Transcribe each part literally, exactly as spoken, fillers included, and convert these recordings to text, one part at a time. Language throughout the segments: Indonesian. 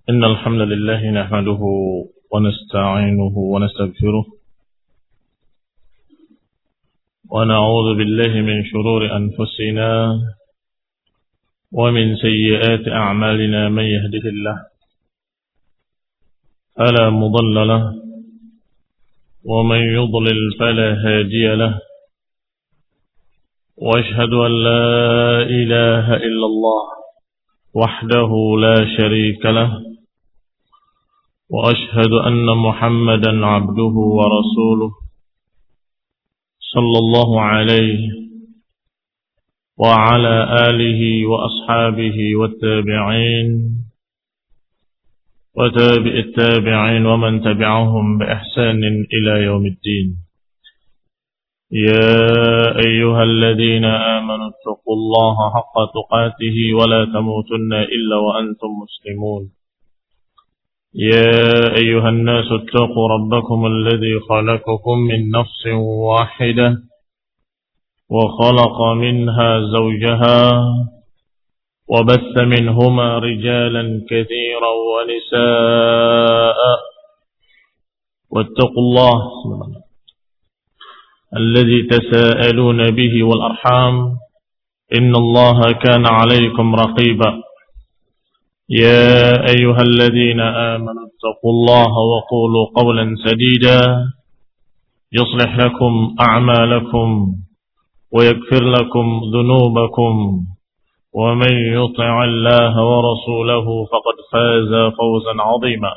إن الحمد لله نحمده ونستعينه ونستغفره ونعوذ بالله من شرور أنفسنا ومن سيئات أعمالنا. من يهده الله فلا مضل له ومن يضلل فلا هادي له، وأشهد أن لا إله إلا الله وحده لا شريك له، وأشهد أن محمدا عبده ورسوله صلى الله عليه وعلى آله وأصحابه والتابعين وتابع التابعين ومن تبعهم بإحسان إلى يوم الدين. يا أيها الذين آمنوا اتقوا الله حق تقاته ولا تموتن إلا وأنتم مسلمون. يا أيها الناس اتقوا ربكم الذي خلقكم من نفس واحدة وخلق منها زوجها وبث منهما رجالا كثيرا ونساء، واتقوا الله الذي تساءلون به والأرحام إن الله كان عليكم رقيبا. يا أيها الذين آمنوا اتقوا الله وقولوا قولا سديدا يصلح لكم أعمالكم ويغفر لكم ذنوبكم، ومن يطع الله ورسوله فقد فاز فوزا عظيما.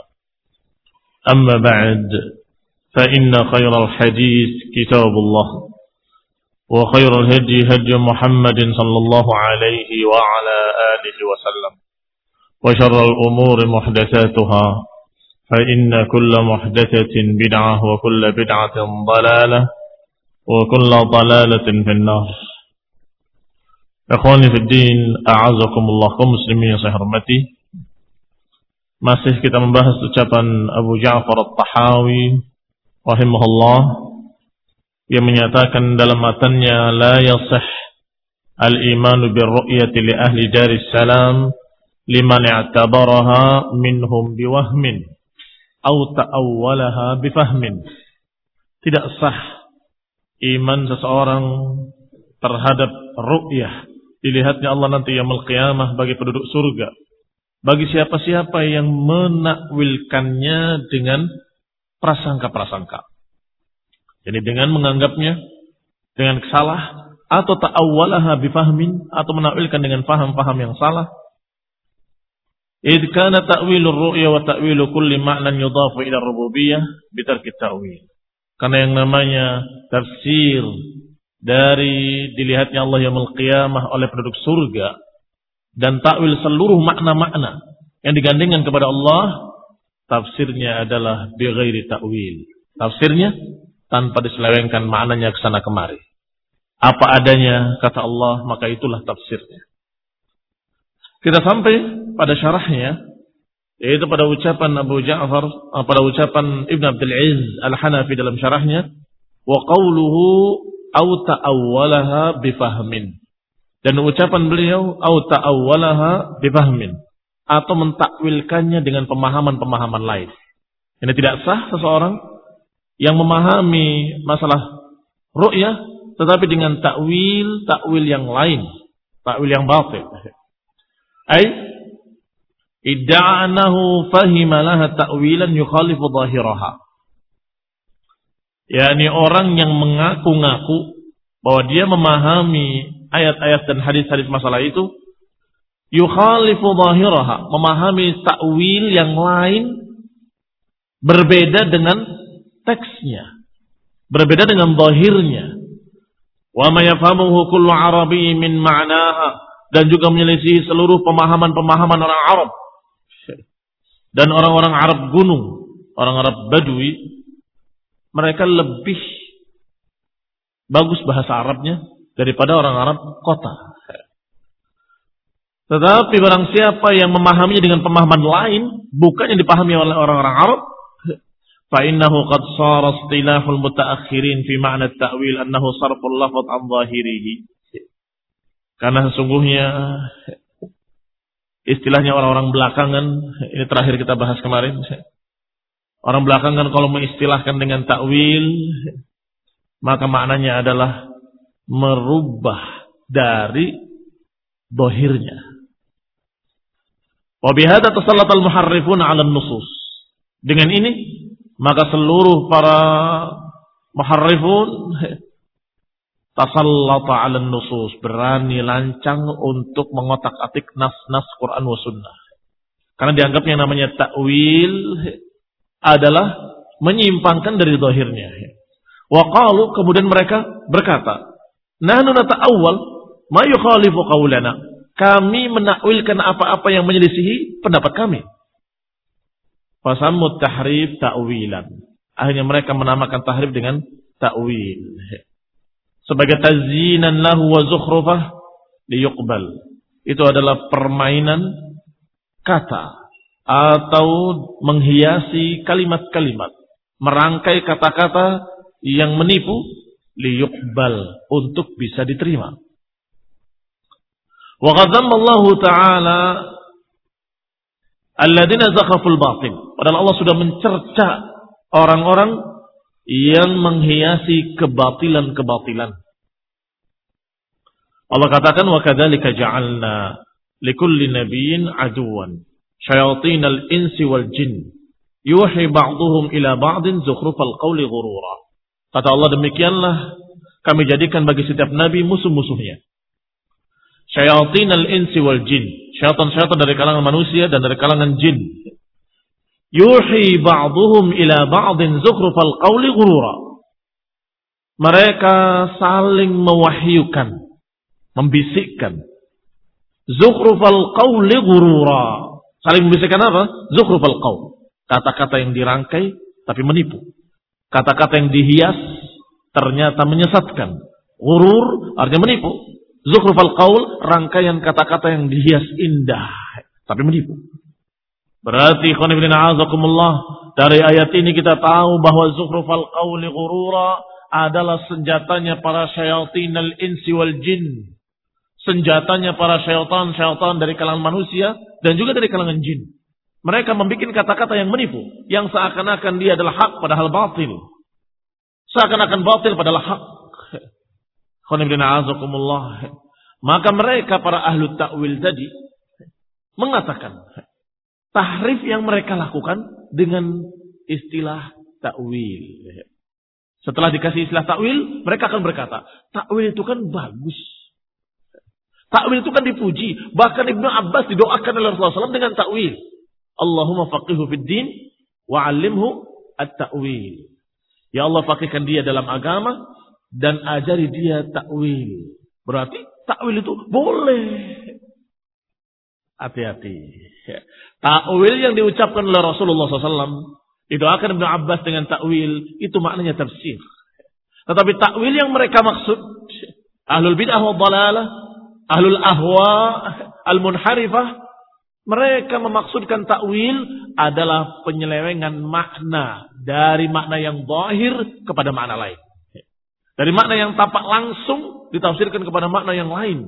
أما بعد، فإن خير الحديث كتاب الله، وخير الهدي هدي محمد صلى الله عليه وعلى آله وسلم، وشر الأمور محدثاتها، فإن كل محدثة بدعة وكل بدعة ضلالة وكل ضلالة في النار. Ikhwani fi din, a'azakumullah, kaum muslimin yang saya hormati. Masih kita membahas ucapan Abu Ja'far At-Tahawi rahimahullah yang menyatakan dalam matannya, la yasih al-imanu bir-ru'yati li ahli daris salam liman i'tabaraha minhum biwahmin aw ta'awwalaha bifahmin. Tidak sah iman seseorang terhadap ru'yah, dilihatnya Allah nanti yaumul qiyamah bagi penduduk surga, bagi siapa-siapa yang menakwilkannya dengan prasangka-prasangka, jadi dengan menganggapnya dengan salah, atau ta'awwalaha bifahmin, atau menakwilkan dengan faham-faham yang salah. Idh kana ta'wilur ru'ya wa ta'wilu kulli ma'nan yudhafu ila rububiyyah bitarki ta'wil. Karena yang namanya tafsir dari dilihatnya Allah yaumul qiyamah oleh penduduk surga dan takwil seluruh makna-makna yang digandengkan kepada Allah, tafsirnya adalah bighairi ta'wil. Tafsirnya tanpa diselewengkan maknanya ke sana kemari. Apa adanya kata Allah, maka itulah tafsirnya. Kita sampai pada syarahnya, yaitu pada ucapan Abu Ja'far, pada ucapan Ibn Abdul Aziz Al-Hanafi dalam syarahnya, wa qawluhu aw ta'awwalaha bifahmin. Dan ucapan beliau aw ta'awwalaha bifahmin, atau mentakwilkannya dengan pemahaman-pemahaman lain. Ini tidak sah seseorang yang memahami masalah ru'yah tetapi dengan takwil takwil yang lain, takwil yang batil. Ai idda'anahu fahima laha ta'wilan yukhalifu zahiraha. yakni orang yang mengaku-ngaku bahwa dia memahami ayat-ayat dan hadis-hadis masalah itu, yukhalifu zahiraha, memahami takwil yang lain berbeda dengan teksnya, berbeda dengan zahirnya. Wa ma yafhamuhu kullu arabi min ma'naha, dan juga menyelisihi seluruh pemahaman-pemahaman orang Arab dan orang-orang Arab gunung, orang Arab Badui. Mereka lebih bagus bahasa Arabnya daripada orang Arab kota. Tetapi barang siapa yang memahaminya dengan pemahaman lain, bukan yang dipahami oleh orang-orang Arab, fa innahu qad sara istilahul mutaakhirin fi ma'na at-ta'wil annahu sarful lafz an zahirihi. Karena sesungguhnya istilahnya orang-orang belakangan, ini terakhir kita bahas kemarin. Orang belakangan kalau mengistilahkan dengan takwil, maka maknanya adalah merubah dari dohirnya. Wa bihadza tasallatal muharrifun 'ala an-nusus. Dengan ini maka seluruh para muharrifun tasallata 'ala an-nusus, berani lancang untuk mengotak-atik nas-nas Quran wa sunnah. Karena dianggap yang namanya takwil adalah menyimpangkan dari zahirnya. Wa qalu, kemudian mereka berkata, nahnu nata'awwal ma yukhalifu qaulana. Kami menakwilkan apa-apa yang menyelisihi pendapat kami. Fasammut tahrif ta'wilan. Akhirnya mereka menamakan tahrif dengan ta'wil. Sebagai tazyinan lahu wa zukhrufah liyuqbal. Itu adalah permainan kata atau menghiasi kalimat-kalimat, merangkai kata-kata yang menipu liyuqbal, untuk bisa diterima. Wa ghadzamma Allah Ta'ala alladziina zakhaful batil. Padahal Allah sudah mencerca orang-orang yang menghiasi kebatilan-kebatilan. Allah katakan, wa kadzalika ja'alna likulli nabiyyin aduwan syayatinal insi wal jin yuhi ba'dhum ila ba'din zukhrufal qawli ghurura. Kata Allah, demikianlah kami jadikan bagi setiap nabi musuh-musuhnya. Syayatinal insi wal jin, syaitan-syaitan dari kalangan manusia dan dari kalangan jin. Yuhi ba'dhum ila ba'din zukhrufal qawli ghurura. Mereka saling mewahyukan, membisikkan. Zukhrufal qawli ghurura. Saling membisikkan apa? Zukhrufal qawl. Kata-kata yang dirangkai tapi menipu. Kata-kata yang dihias ternyata menyesatkan. Ghurur artinya menipu. Zukhrufal qawl, rangkaian kata-kata yang dihias indah tapi menipu. Berarti khonibina azakumullah, dari ayat ini kita tahu bahwa zukhrufal qawli ghurura adalah senjatanya para syayatinal insi wal jin. Senjatanya para syaitan-syaitan dari kalangan manusia dan juga dari kalangan jin. Mereka membuat kata-kata yang menipu, yang seakan-akan dia adalah hak padahal batil. Seakan-akan batil padahal hak. Khonibina azakumullah. Maka mereka para ahlu ta'wil tadi mengatakan tahrif yang mereka lakukan dengan istilah ta'wil. Setelah dikasih istilah ta'wil, mereka akan berkata, ta'wil itu kan bagus. Ta'wil itu kan dipuji. Bahkan Ibnu Abbas didoakan oleh Rasulullah shallallahu alaihi wasallam dengan ta'wil. Allahumma faqihu fid din wa'allimhu at-ta'wil. Ya Allah, faqihkan dia dalam agama dan ajari dia ta'wil. Berarti ta'wil itu boleh. Hati-hati. Ta'wil yang diucapkan oleh Rasulullah shallallahu alaihi wasallam, didoakan Ibnu Abbas dengan ta'wil, itu maknanya tafsir. Tetapi ta'wil yang mereka maksud, ahlul bid'ah wa dhalalah, ahlul ahwa, al-munharifah, mereka memaksudkan ta'wil adalah penyelewengan makna dari makna yang zahir kepada makna lain. Dari makna yang tampak langsung ditafsirkan kepada makna yang lain.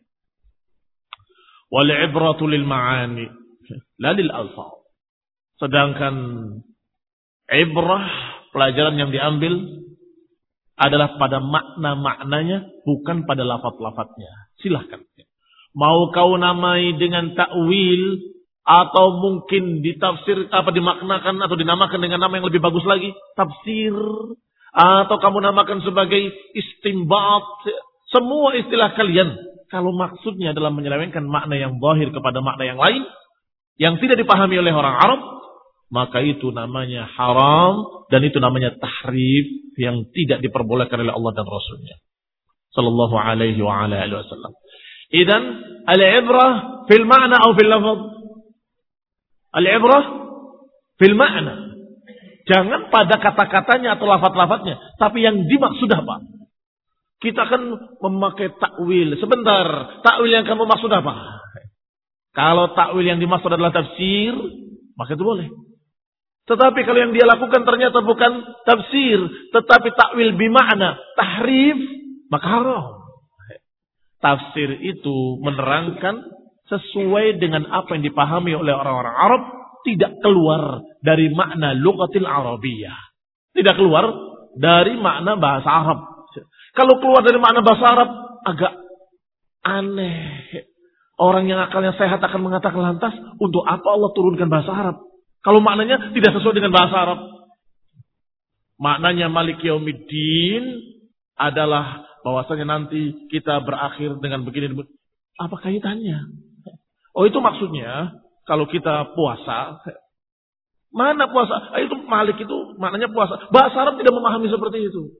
Wal ibratu lil ma'ani la lil alfaz. Sedangkan ibrah, pelajaran yang diambil adalah pada makna-maknanya, bukan pada lafaz-lafaznya. Silahkan. Mau kau namai dengan ta'wil atau mungkin ditafsir apa dimaknakan atau dinamakan dengan nama yang lebih bagus lagi, tafsir, atau kamu namakan sebagai istimbat, semua istilah kalian kalau maksudnya adalah menyelewengkan makna yang zahir kepada makna yang lain yang tidak dipahami oleh orang Arab, maka itu namanya haram dan itu namanya tahrif yang tidak diperbolehkan oleh Allah dan Rasulnya sallallahu alaihi wa ala alihi wasallam. Idan al-ibrah fil ma'na atau fil lafaz? Al-ibrah fil ma'na. Jangan pada kata-katanya atau lafaz-lafaznya, tapi yang dimaksud apa? Kita akan memakai takwil. Sebentar, takwil yang kamu maksud apa? Kalau takwil yang dimaksud adalah tafsir, maka itu boleh. Tetapi kalau yang dia lakukan ternyata bukan tafsir, tetapi takwil bima'na, tahrif, maka haram. Tafsir itu menerangkan sesuai dengan apa yang dipahami oleh orang-orang Arab, tidak keluar dari makna lughatil Arabiyyah. Tidak keluar dari makna bahasa Arab. Kalau keluar dari makna bahasa Arab, agak aneh. Orang yang akalnya sehat akan mengatakan lantas, untuk apa Allah turunkan bahasa Arab? Kalau maknanya tidak sesuai dengan bahasa Arab. Maknanya Malik Yaumiddin adalah bahwasanya nanti kita berakhir dengan begini. Apa kaitannya? Oh, itu maksudnya kalau kita puasa. Mana puasa? Itu Malik itu maknanya puasa. Bahasa Arab tidak memahami seperti itu.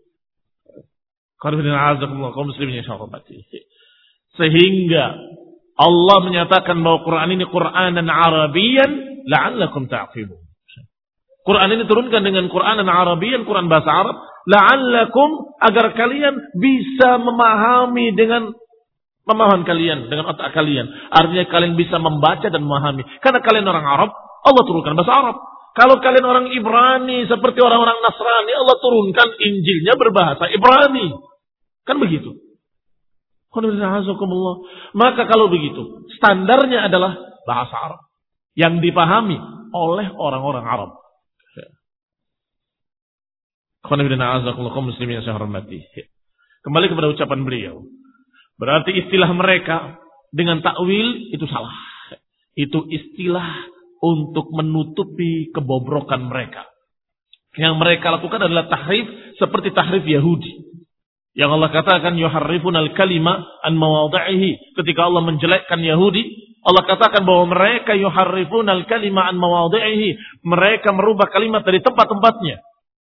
Sehingga Allah menyatakan bahwa Quran ini Quranan Arabiyan la'allakum ta'qilun. Quran ini turunkan dengan Quranan Arabiyan, Quran bahasa Arab, la'allakum, agar kalian bisa memahami dengan pemahaman kalian, dengan otak kalian. Artinya kalian bisa membaca dan memahami. Karena kalian orang Arab, Allah turunkan bahasa Arab. Kalau kalian orang Ibrani seperti orang-orang Nasrani, Allah turunkan Injilnya berbahasa Ibrani. Kan begitu. Maka kalau begitu, standarnya adalah bahasa Arab yang dipahami oleh orang-orang Arab. Kembali kepada ucapan beliau. Berarti istilah mereka dengan takwil itu salah. Itu istilah untuk menutupi kebobrokan mereka. Yang mereka lakukan adalah tahrif seperti tahrif Yahudi. Yang Allah katakan yuharrifunal kalima an mawadhihi. Ketika Allah menjelekkan Yahudi, Allah katakan bahwa mereka yuharrifunal kalima an mawadhihi. Mereka merubah kalimat dari tempat-tempatnya.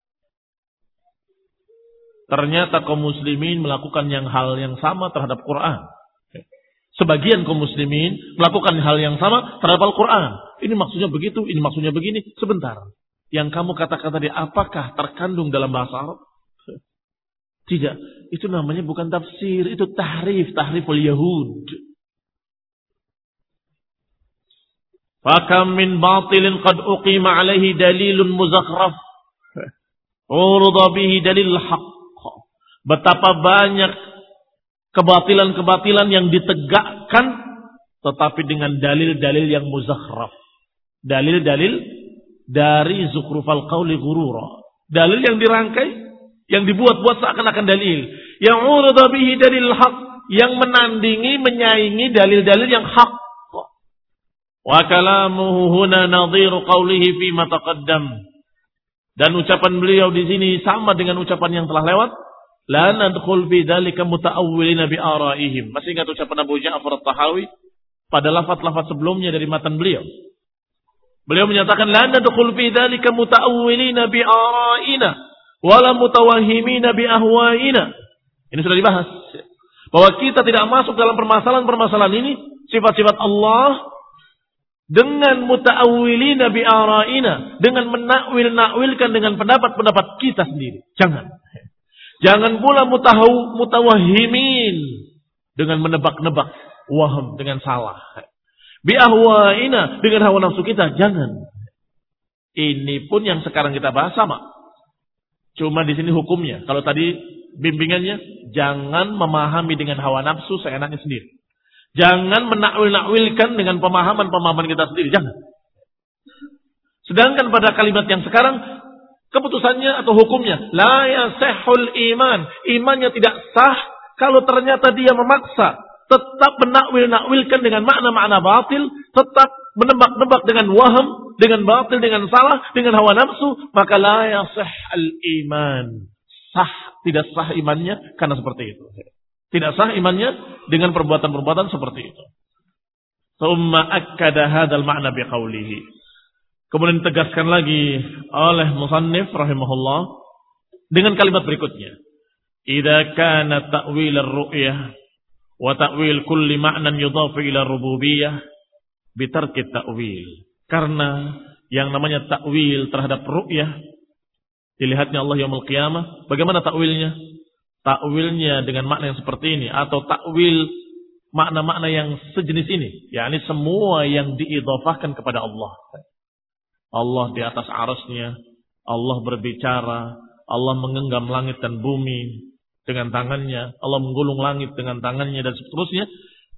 Ternyata kaum muslimin melakukan yang hal yang sama terhadap Quran. Sebagian kaum muslimin melakukan hal yang sama terhadap Al-Quran. Ini maksudnya begitu, ini maksudnya begini. Sebentar. Yang kamu katakan tadi apakah terkandung dalam bahasa Arab? Tidak. Itu namanya bukan tafsir. Itu tahrif. Tahriful Yahud. Fakam min batilin qad uqima alaihi dalilun muzakhraf. Urda bihi dalil haqq. Betapa banyak kebatilan-kebatilan yang ditegakkan tetapi dengan dalil-dalil yang muzakhraf. Dalil-dalil dari zukhrufal qawli ghurura. Dalil yang dirangkai, yang dibuat-buat seakan-akan dalil. Yang urda bihi dalil haq, yang menandingi, menyaingi dalil-dalil yang hak. Wa kalamuhu huna nadhiru qawlihi fi ma taqaddam. Dan ucapan beliau di sini sama dengan ucapan yang telah lewat. La nadkhul fi dzalika muta'awwilina bi ara'ihim. Masih ingat ucapan Abu Ja'far At-Tahawi pada lafaz-lafaz sebelumnya dari matan beliau. Beliau menyatakan la nadkhul fi dzalika muta'awwilina bi ara'ina wala mutawahhimina bi ahwa'ina. Ini sudah dibahas bahwa kita tidak masuk dalam permasalahan-permasalahan ini, sifat-sifat Allah dengan muta'awwilina bi ara'ina, dengan menakwil-nakwilkan dengan pendapat-pendapat kita sendiri. Jangan. Jangan pula mutahaw, mutawahhimin dengan menebak-nebak, waham dengan salah. Bi ahwa'ina dengan hawa nafsu kita, jangan. Ini pun yang sekarang kita bahas sama. Cuma di sini hukumnya. Kalau tadi bimbingannya, jangan memahami dengan hawa nafsu seenaknya sendiri. Jangan menakwil-nakwilkan dengan pemahaman-pemahaman kita sendiri, jangan. Sedangkan pada kalimat yang sekarang, keputusannya atau hukumnya, la yasihhul iman. Imannya tidak sah kalau ternyata dia memaksa, tetap menakwil-nakwilkan dengan makna-makna batil, tetap menebak-nebak dengan waham, dengan batil, dengan salah, dengan hawa nafsu, maka la yasihhul iman. Sah, tidak sah imannya karena seperti itu. Tidak sah imannya dengan perbuatan-perbuatan seperti itu. Tsumma akkada hadzal ma'na biqaulihi. Kemudian ditegaskan lagi oleh musannif rahimahullah dengan kalimat berikutnya. Idza kana ta'wil ar-ru'yah wa ta'wil kulli ma'nan yudhafu ila rububiyyah bi tarki ta'wil. Karena yang namanya ta'wil terhadap ru'yah, dilihatnya Allah yaumul qiyamah, bagaimana ta'wilnya? Ta'wilnya dengan makna yang seperti ini atau ta'wil makna-makna yang sejenis ini, yakni semua yang diidhafahkan kepada Allah. Allah di atas arasnya, Allah berbicara, Allah menggenggam langit dan bumi dengan tangannya, Allah menggulung langit dengan tangannya dan seterusnya.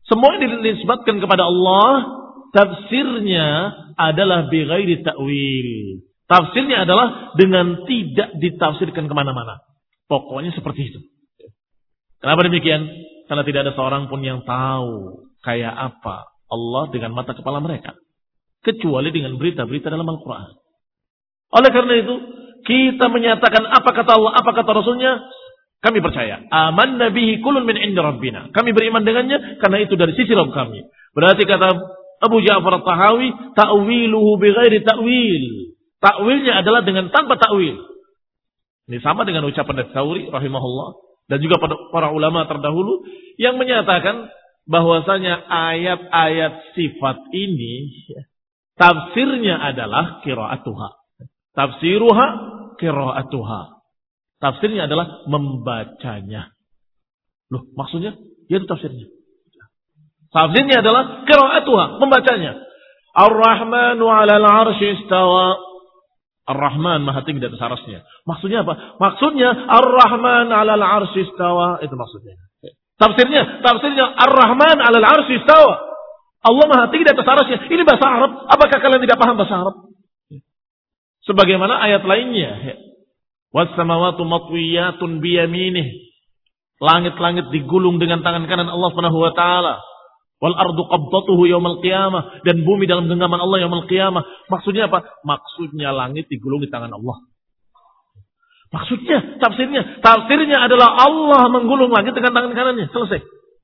Semua yang dinisbatkan kepada Allah, tafsirnya adalah bighairi ta'wil. Tafsirnya adalah dengan tidak ditafsirkan kemana-mana. Pokoknya seperti itu. Kenapa demikian? Karena tidak ada seorang pun yang tahu kayak apa Allah dengan mata kepala mereka. Kecuali dengan berita-berita dalam Al-Quran. Oleh karena itu, kita menyatakan apa kata Allah, apa kata Rasulnya, kami percaya. Amanna bihi kullun min indi rabbina. Kami beriman dengannya karena itu dari sisi Rabb kami. Berarti kata Abu Ja'far At-Tahawi, ta'wiluhu bighairi ta'wil. Ta'wilnya adalah dengan tanpa ta'wil. Ini sama dengan ucapan At-Tsauri rahimahullah dan juga pada para ulama terdahulu yang menyatakan bahwasanya ayat-ayat sifat ini tafsirnya adalah qiraatuha. Tafsiruha qiraatuha. Tafsirnya adalah membacanya. Loh, maksudnya? Ya itu tafsirnya. Tafsirnya adalah qiraatuha, membacanya. Ar-Rahmanu 'alal 'arsy istawa. Ar-Rahman maha tinggi di atas arasnya. Maksudnya apa? Maksudnya Ar-Rahman 'alal 'arsy istawa. Itu maksudnya. Tafsirnya, tafsirnya Ar-Rahman 'alal 'arsy istawa. Allah maha tinggi di atas arasnya. Ini bahasa Arab. Apakah kalian tidak paham bahasa Arab? Sebagaimana ayat lainnya. Was-samawati matwiyatun biyaminih. Langit-langit digulung dengan tangan kanan Allah Subhanahu wa taala. Wal ardu qabdatuhu yaumil qiyamah, dan bumi dalam genggaman Allah yaumil qiyamah. Maksudnya apa? Maksudnya langit digulung di tangan Allah. Maksudnya, tafsirnya, tafsirnya adalah Allah menggulung langit dengan tangan kanannya. Selesai.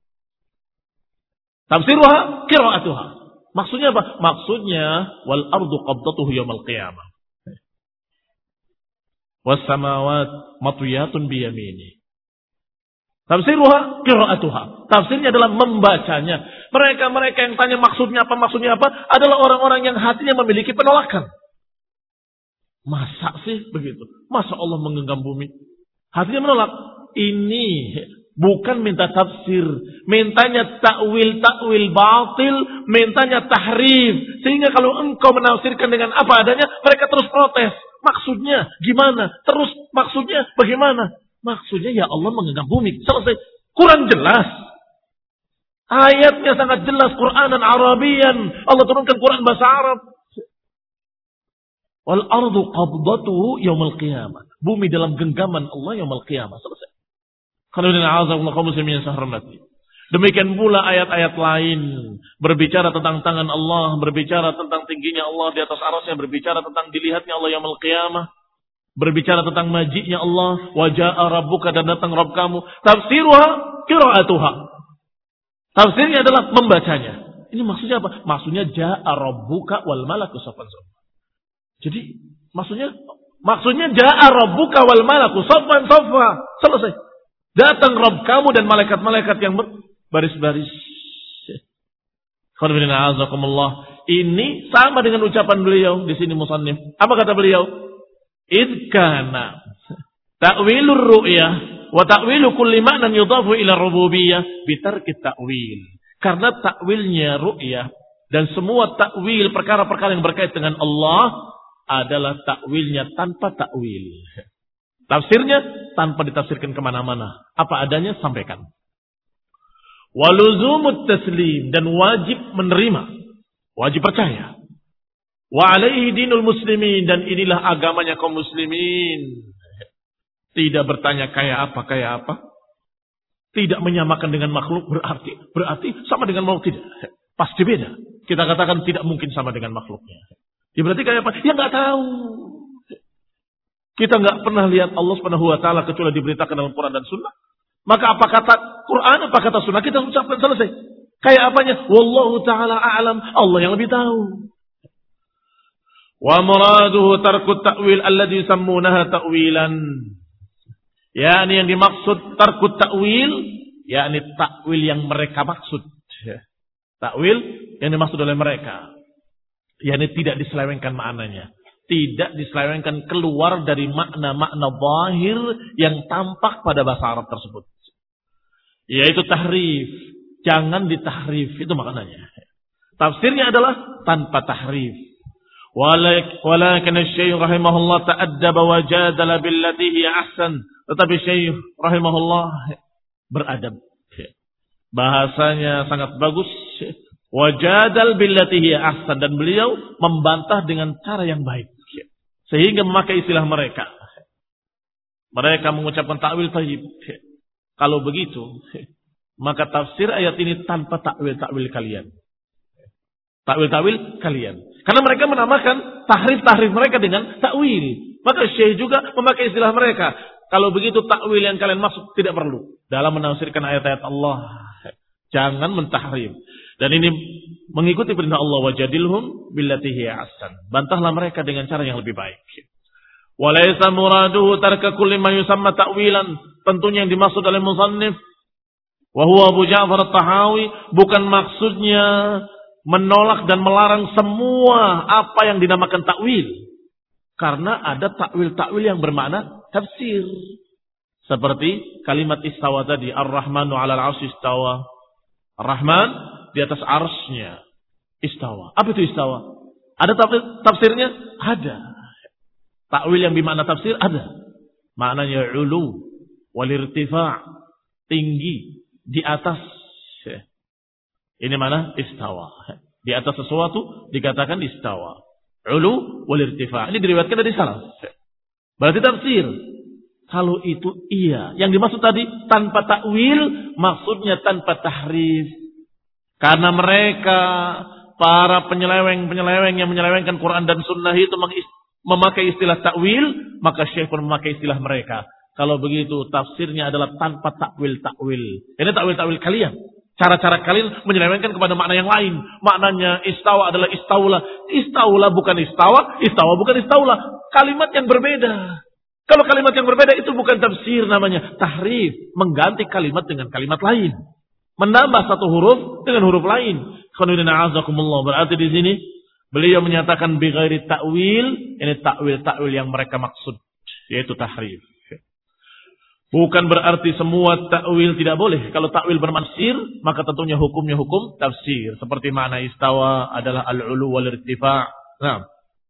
Tafsiruha qiraatuha. Maksudnya apa? Maksudnya wal ardu qabdatuhu yaumil qiyamah. Was samawat matwiyatun biyamini. Tafsiruha qiraatuha. Tafsirnya adalah membacanya. Mereka-mereka yang tanya maksudnya apa, maksudnya apa, adalah orang-orang yang hatinya memiliki penolakan. Masa sih begitu? Masa Allah menggenggam bumi? Hatinya menolak. Ini bukan minta tafsir, mintanya takwil-takwil batil, mintanya tahrif. Sehingga kalau engkau menafsirkan dengan apa adanya, mereka terus protes. Maksudnya gimana? Terus maksudnya bagaimana? Maksudnya ya Allah menggenggam bumi. Selesai. Kurang jelas. Ayatnya sangat jelas. Quranan Arabian. Allah turunkan Quran bahasa Arab. Wal ardu qabdatuhu yaumil qiyamah. Bumi dalam genggaman Allah yaumil qiyamah. Selesai. Demikian pula ayat-ayat lain. Berbicara tentang tangan Allah. Berbicara tentang tingginya Allah di atas arasnya. Berbicara tentang dilihatnya Allah yaumil qiyamah. Berbicara tentang majiknya Allah, waja'a rabbuka, dan datang Rabb kamu. Tafsiruha qiraatuha. Tafsirnya adalah membacanya. Ini maksudnya apa? Maksudnya ja'a rabbuka wal malaku saffan saffan. Jadi maksudnya maksudnya ja'a rabbuka wal malaku saffan saffan. Selesai. Datang Rabb kamu dan malaikat-malaikat yang berbaris-baris. Ini sama dengan ucapan beliau di sini musannif. Apa kata beliau? Idh kana ta'wilur ru'yah wa ta'wilu kulli ma'nan yudhafu ila rububiyyah bitarki ta'wil. Karena takwilnya ru'yah dan semua takwil perkara-perkara yang berkait dengan Allah adalah takwilnya tanpa takwil. Tafsirnya tanpa ditafsirkan kemana-mana. Apa adanya sampaikan. Waluzumut taslim, dan wajib menerima, wajib percaya. Wa alaihi dinul muslimin, dan inilah agamanya kaum muslimin. Tidak bertanya kayak apa, kayak apa. Tidak menyamakan dengan makhluk berarti berarti sama dengan makhluk, tidak. Pasti beda. Kita katakan tidak mungkin sama dengan makhluknya. Ya berarti kayak apa? Ya nggak tahu. Kita nggak pernah lihat Allah Subhanahu wa taala kecuali diberitakan dalam Quran dan Sunnah. Maka apa kata Quran, apa kata Sunnah kita ucapkan, selesai. Kayak apanya? Wallahu taala a'lam. Allah yang lebih tahu. Wa muraduhu tarkut ta'wil alladhi yusammunaha ta'wilan. yakni yang dimaksud tarkut ta'wil, yakni ta'wil yang mereka maksud. Ta'wil yang dimaksud oleh mereka, yakni tidak diselewengkan maknanya, tidak diselewengkan keluar dari makna-makna zahir yang tampak pada bahasa Arab tersebut, yaitu tahrif. Jangan ditahrif, itu maknanya. Tafsirnya adalah tanpa tahrif. Walakin Syekh rahimahullah ta'addaba wa jadala billati hiya ahsan. Tetapi Syekh rahimahullah beradab Bahasanya sangat bagus. Wajadal billati hiya ahsan, dan beliau membantah dengan cara yang baik. Sehingga memakai istilah mereka. Mereka mengucapkan ta'wil thayyib. Kalau begitu, maka tafsir ayat ini tanpa takwil-takwil kalian. Takwil-takwil kalian. Karena mereka menamakan tahrif-tahrif mereka dengan takwil. Maka Syekh juga memakai istilah mereka. Kalau begitu takwil yang kalian maksud tidak perlu dalam menafsirkan ayat-ayat Allah. Jangan mentahrif. Dan ini mengikuti perintah Allah, wajadilhum billati hiya ahsan. Bantahlah mereka dengan cara yang lebih baik. Walaysa muraduhu tarka kulli ma yusamma ta'wilan. Tentunya yang dimaksud oleh musannif wa huwa Abu Ja'far At-Tahawi, bukan maksudnya menolak dan melarang semua apa yang dinamakan takwil. Karena ada takwil-takwil yang bermakna tafsir. Seperti kalimat istawa tadi, Ar-Rahmanu 'alal 'arsy istawa. Ar-Rahman di atas arsy-Nya istawa. Apa itu istawa? Ada tafsirnya? Ada. Takwil yang bermakna tafsir ada. Maknanya ulu wal irtifa', tinggi, di atas. Ini mana? Istawa. Di atas sesuatu dikatakan istawa. Ulu wal irtifa'. Ini diriwayatkan dari salaf. Berarti tafsir. Kalau itu iya. Yang dimaksud tadi tanpa takwil, maksudnya tanpa tahrif. Karena mereka, para penyeleweng-penyeleweng yang menyelewengkan Quran dan Sunnah itu memakai istilah takwil, maka Syekh pun memakai istilah mereka. Kalau begitu tafsirnya adalah tanpa takwil-takwil. Ini takwil-takwil kalian. Cara-cara kalian menyelewengkan kepada makna yang lain. Maknanya istawa adalah istaula. Istaula bukan istawa, istawa bukan istaula. Kalimat yang berbeda. Kalau kalimat yang berbeda itu bukan tafsir namanya. Tahrif. Mengganti kalimat dengan kalimat lain. Menambah satu huruf dengan huruf lain. Berarti di sini beliau menyatakan bighairi ta'wil. Ini ta'wil-ta'wil yang mereka maksud. Yaitu tahrif. Bukan berarti semua ta'wil tidak boleh. Kalau ta'wil bermaksir, maka tentunya hukumnya hukum tafsir. Seperti makna istawa adalah al-ulu wal-irtifa'. Nah.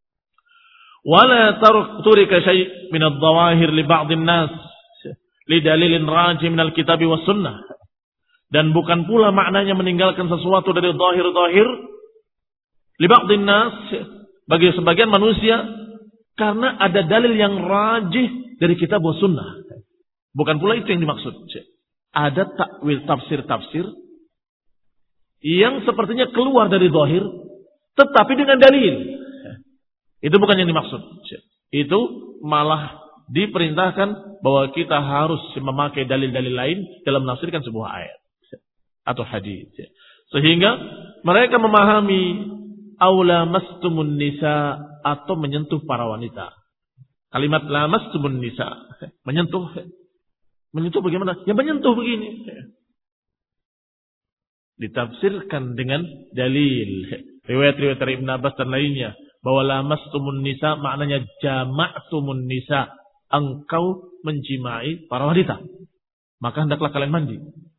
Wala turika syai' min ad-dhawahir li ba'dhin nas li dalilin rajih min al-kitab was sunnah. Dan bukan pula maknanya meninggalkan sesuatu dari zahir-zahir li ba'dhin nas, bagi sebagian manusia, karena ada dalil yang rajih dari kitab was sunnah. Bukan pula itu yang dimaksud. Ada takwil tafsir-tafsir yang sepertinya keluar dari zahir, tetapi dengan dalil. Itu bukan yang dimaksud. Itu malah diperintahkan bahwa kita harus memakai dalil-dalil lain dalam menafsirkan sebuah ayat atau hadis. Sehingga mereka memahami aula mastumun nisa atau menyentuh para wanita. Kalimat lamastumun nisa, menyentuh. Menyentuh bagaimana? Ya menyentuh begini. Ditafsirkan dengan dalil. Riwayat-riwayat dari Ibn Abbas dan lainnya. Bahwa lamastumun nisa maknanya jama'tumun nisa. Engkau menjimai para wanita. Maka hendaklah kalian mandi.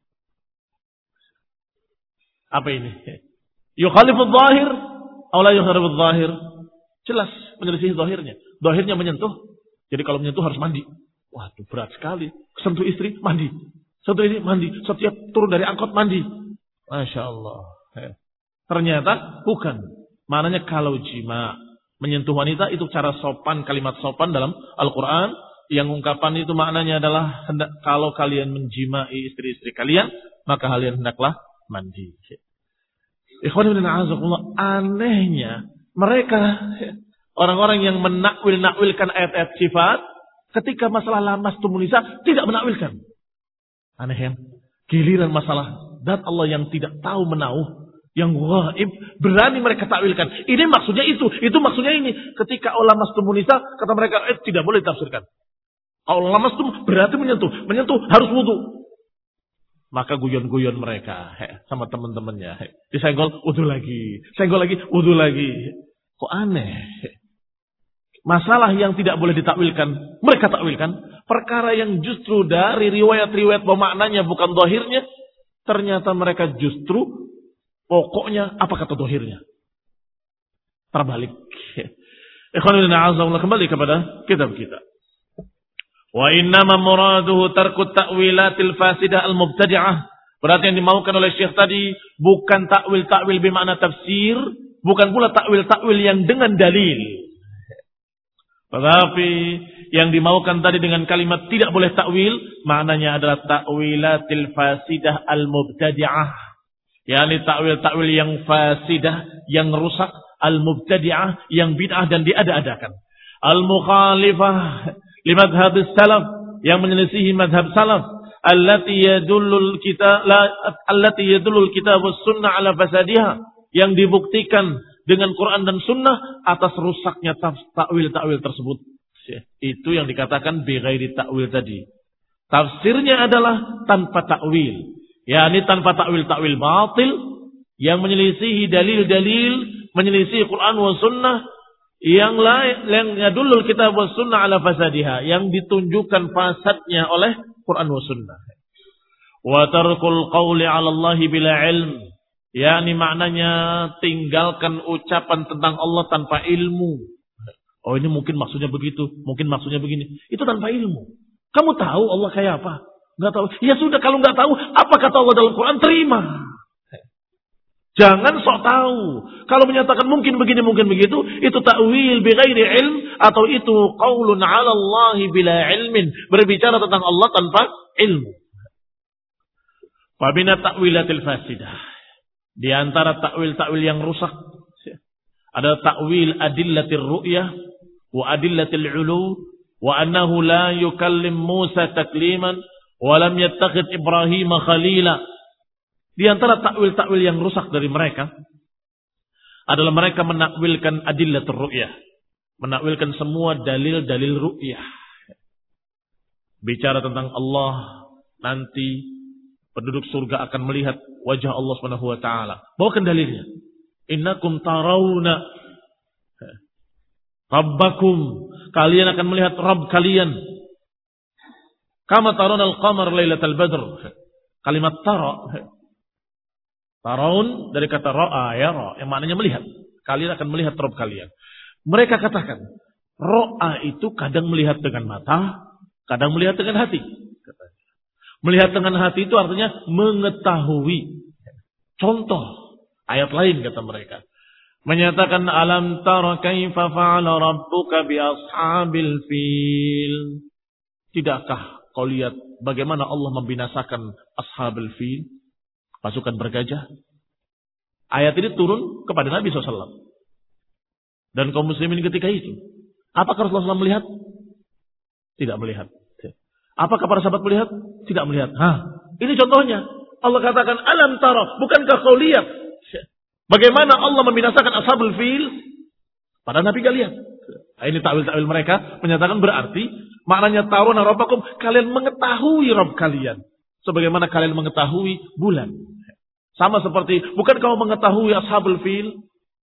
Apa ini? Yukhalifud zahir. Aula yukhalifud zahir. Jelas menyelisih zahirnya. Zahirnya menyentuh. Jadi kalau menyentuh harus mandi. Waduh, berat sekali. Sentuh istri, mandi. Sentuh ini, mandi. Setiap turun dari angkot, mandi. Masya Allah. Ternyata bukan. Maknanya kalau jima, menyentuh wanita, itu cara sopan, kalimat sopan dalam Al-Quran. Yang ungkapan itu maknanya adalah, hendak, kalau kalian menjimai istri-istri kalian, maka kalian hendaklah mandi. Ikhwan ibn a'azakullah, anehnya, mereka, orang-orang yang menakwil-nakwilkan ayat-ayat sifat, ketika masalah lamas tumunisa tidak menakwilkan. Aneh ya. Giliran masalah zat Allah yang tidak tahu menauh, yang ghaib, berani mereka takwilkan. Ini maksudnya itu, itu maksudnya ini. Ketika lamas tumunisa kata mereka eh, tidak boleh ditafsirkan. Kalau lamas tum berarti menyentuh, menyentuh harus wudu. Maka guyon-guyon mereka he, sama teman-temannya. He. Disenggol wudu lagi, senggol lagi wudu lagi. Kok aneh? He. Masalah yang tidak boleh ditakwilkan, mereka takwilkan. Perkara yang justru dari riwayat-riwayat bahwa maknanya bukan zahirnya, ternyata mereka justru pokoknya apa kata zahirnya. Terbalik. Ikhwan fillah, kembali kepada kitab kita. Wa innama muraduhu tarku ta'wilatil fasidah al-mubtadi'ah. Berarti yang dimaukan oleh Syekh tadi bukan takwil-takwil bermakna tafsir, bukan pula takwil-takwil yang dengan dalil. Tetapi yang dimaukan tadi dengan kalimat tidak boleh takwil, maknanya adalah takwilatil fasidah al-mubtadi'ah. yakni takwil-takwil yang fasidah, yang rusak, al-mubtadi'ah, yang bid'ah dan diada-adakan. Al-mukhalifah limadhhabis salaf, yang menyelisihi madhab salaf, allati yadullul kitab la allati yadullul kitab was sunnah ala fasadiha, yang dibuktikan dengan Quran dan sunnah atas rusaknya takwil-takwil tersebut. Itu yang dikatakan bi ghairi takwil tadi. Tafsirnya adalah tanpa takwil, yakni tanpa takwil-takwil batil yang menyelisihi dalil-dalil, menyelisihi Quran wa sunnah, yang lain yang yadullul kitab was sunnah ala fasadiha, yang ditunjukkan fasadnya oleh Quran wa sunnah. Wa tarkul qawli 'ala Allah bila ilm, yakni maknanya tinggalkan ucapan tentang Allah tanpa ilmu. Oh, ini mungkin maksudnya begitu, mungkin maksudnya begini. Itu tanpa ilmu. Kamu tahu Allah kayak apa? Enggak tahu. Ya sudah, kalau enggak tahu, apa kata Allah dalam Quran, terima. Jangan sok tahu. Kalau menyatakan mungkin begini, mungkin begitu, itu ta'wil bi ghairi ilm, atau itu qaulun 'ala Allah bila ilmin, berbicara tentang Allah tanpa ilmu. Fa bina ta'wilatil fasidah, di antara takwil-takwil yang rusak ada takwil adillatir ru'yah wa adillatil 'ulu wa annahu la yukallim Musa takliman wa lam yattakhid Ibrahim khalila. Di antara takwil-takwil yang rusak dari mereka adalah mereka menakwilkan adillatur ru'yah, menakwilkan semua dalil-dalil ru'yah. Bicara tentang Allah, nanti penduduk surga akan melihat wajah Allah Subhanahu wa taala. Bawakan dalilnya. Innakum tarawna rabbakum, kalian akan melihat Rabb kalian. Kama tarawna al-qamar lailatal badr. Kalimat tara, tarawun dari kata ra'a yara, yang maknanya melihat. Kalian akan melihat Rabb kalian. Mereka katakan, ra'a itu kadang melihat dengan mata, kadang melihat dengan hati. Melihat dengan hati itu artinya mengetahui. Contoh ayat lain kata mereka menyatakan, alam tara kaifa fa'ala rabbuka bi ashabil fil. Tidakkah kau lihat bagaimana Allah membinasakan ashabil fil, pasukan bergajah? Ayat ini turun kepada Nabi shallallahu alaihi wasallam dan kaum muslimin ketika itu. Apakah Rasulullah shallallahu alaihi wasallam melihat? Tidak melihat. Apakah para sahabat melihat? Tidak melihat. Hah, ini contohnya. Allah katakan, alam tara, bukankah kau lihat bagaimana Allah membinasakan ashabul fil? Padahal Nabi gak lihat. Ini takwil-takwil mereka menyatakan berarti maknanya taruna rabbakum, kalian mengetahui Rabb kalian sebagaimana kalian mengetahui bulan. Sama seperti, bukan kamu mengetahui ashabul fil?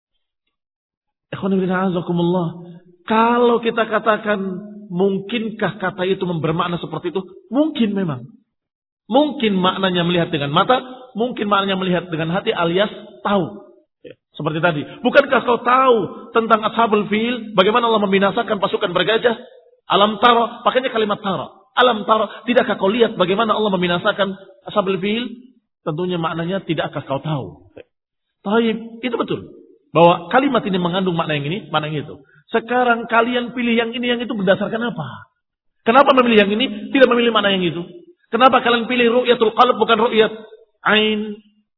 Kalau kita katakan mungkinkah kata itu bermakna seperti itu? Mungkin memang. Mungkin maknanya melihat dengan mata, mungkin maknanya melihat dengan hati alias tahu. Seperti tadi. Bukankah kau tahu tentang ashabul fil, bagaimana Allah membinasakan pasukan bergajah? Alam tara, pakainya kalimat tara. Alam tara, tidakkah kau lihat bagaimana Allah membinasakan ashabul fil? Tentunya maknanya tidakkah kau tahu. Taib, itu betul. Bahwa kalimat ini mengandung makna yang ini, makna yang itu. Sekarang kalian pilih yang ini, yang itu berdasarkan apa? Kenapa memilih yang ini, tidak memilih makna yang itu? Kenapa kalian pilih ru'yatul qalb bukan ru'yat ain?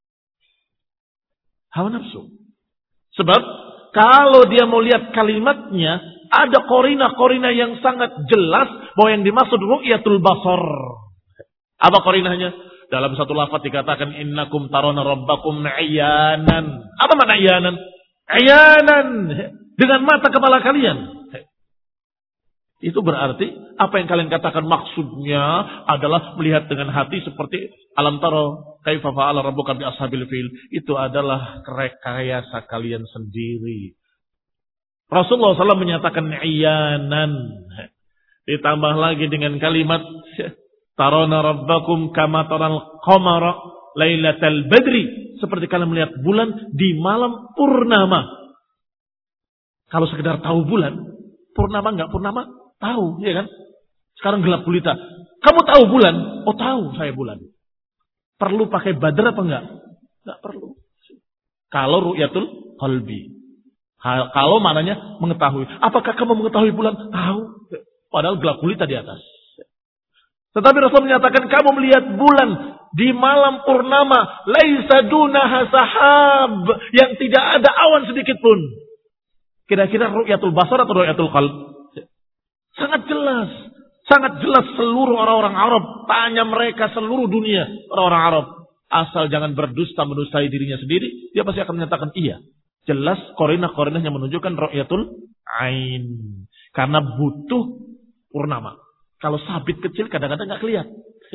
Hawa nafsu. Sebab kalau dia mau lihat kalimatnya, ada korina-korina yang sangat jelas bahwa yang dimaksud ru'yatul basar. Apa korinahnya? Dalam satu lafaz dikatakan innakum tarawna rabbakum ayanan. Apa makna ayanan? Ayanan, dengan mata kepala kalian. Itu berarti apa yang kalian katakan maksudnya adalah melihat dengan hati seperti alam tara kaifa fa'ala rabbuka bi ashabil fil. Itu adalah rekayasa kalian sendiri. Rasulullah shallallahu alaihi wasallam menyatakan iyanan. Ditambah lagi dengan kalimat tarana rabbakum kama taral qamara lailatal badri. Seperti kalian melihat bulan di malam purnama. Kalau sekedar tahu bulan, purnama enggak purnama? Tahu, ya kan? Sekarang gelap gulita. Kamu tahu bulan? Oh tahu saya bulan. Perlu pakai badar apa enggak? Enggak perlu. Kalau ru'yatul qalbi. Kalau maknanya mengetahui. Apakah kamu mengetahui bulan? Tahu. Padahal gelap gulita di atas. Tetapi Rasul menyatakan kamu melihat bulan di malam purnama. Laisa dunaha sahab. Yang tidak ada awan sedikit pun. Kira-kira ru'yatul basar atau ru'yatul qalb? Sangat jelas. Sangat jelas seluruh orang-orang Arab. Tanya mereka seluruh dunia orang-orang Arab. Asal jangan berdusta menustai dirinya sendiri. Dia pasti akan menyatakan iya. Jelas korinah-korinahnya menunjukkan ru'yatul ain. Karena butuh purnama. Kalau sabit kecil kadang-kadang nggak kelihatan.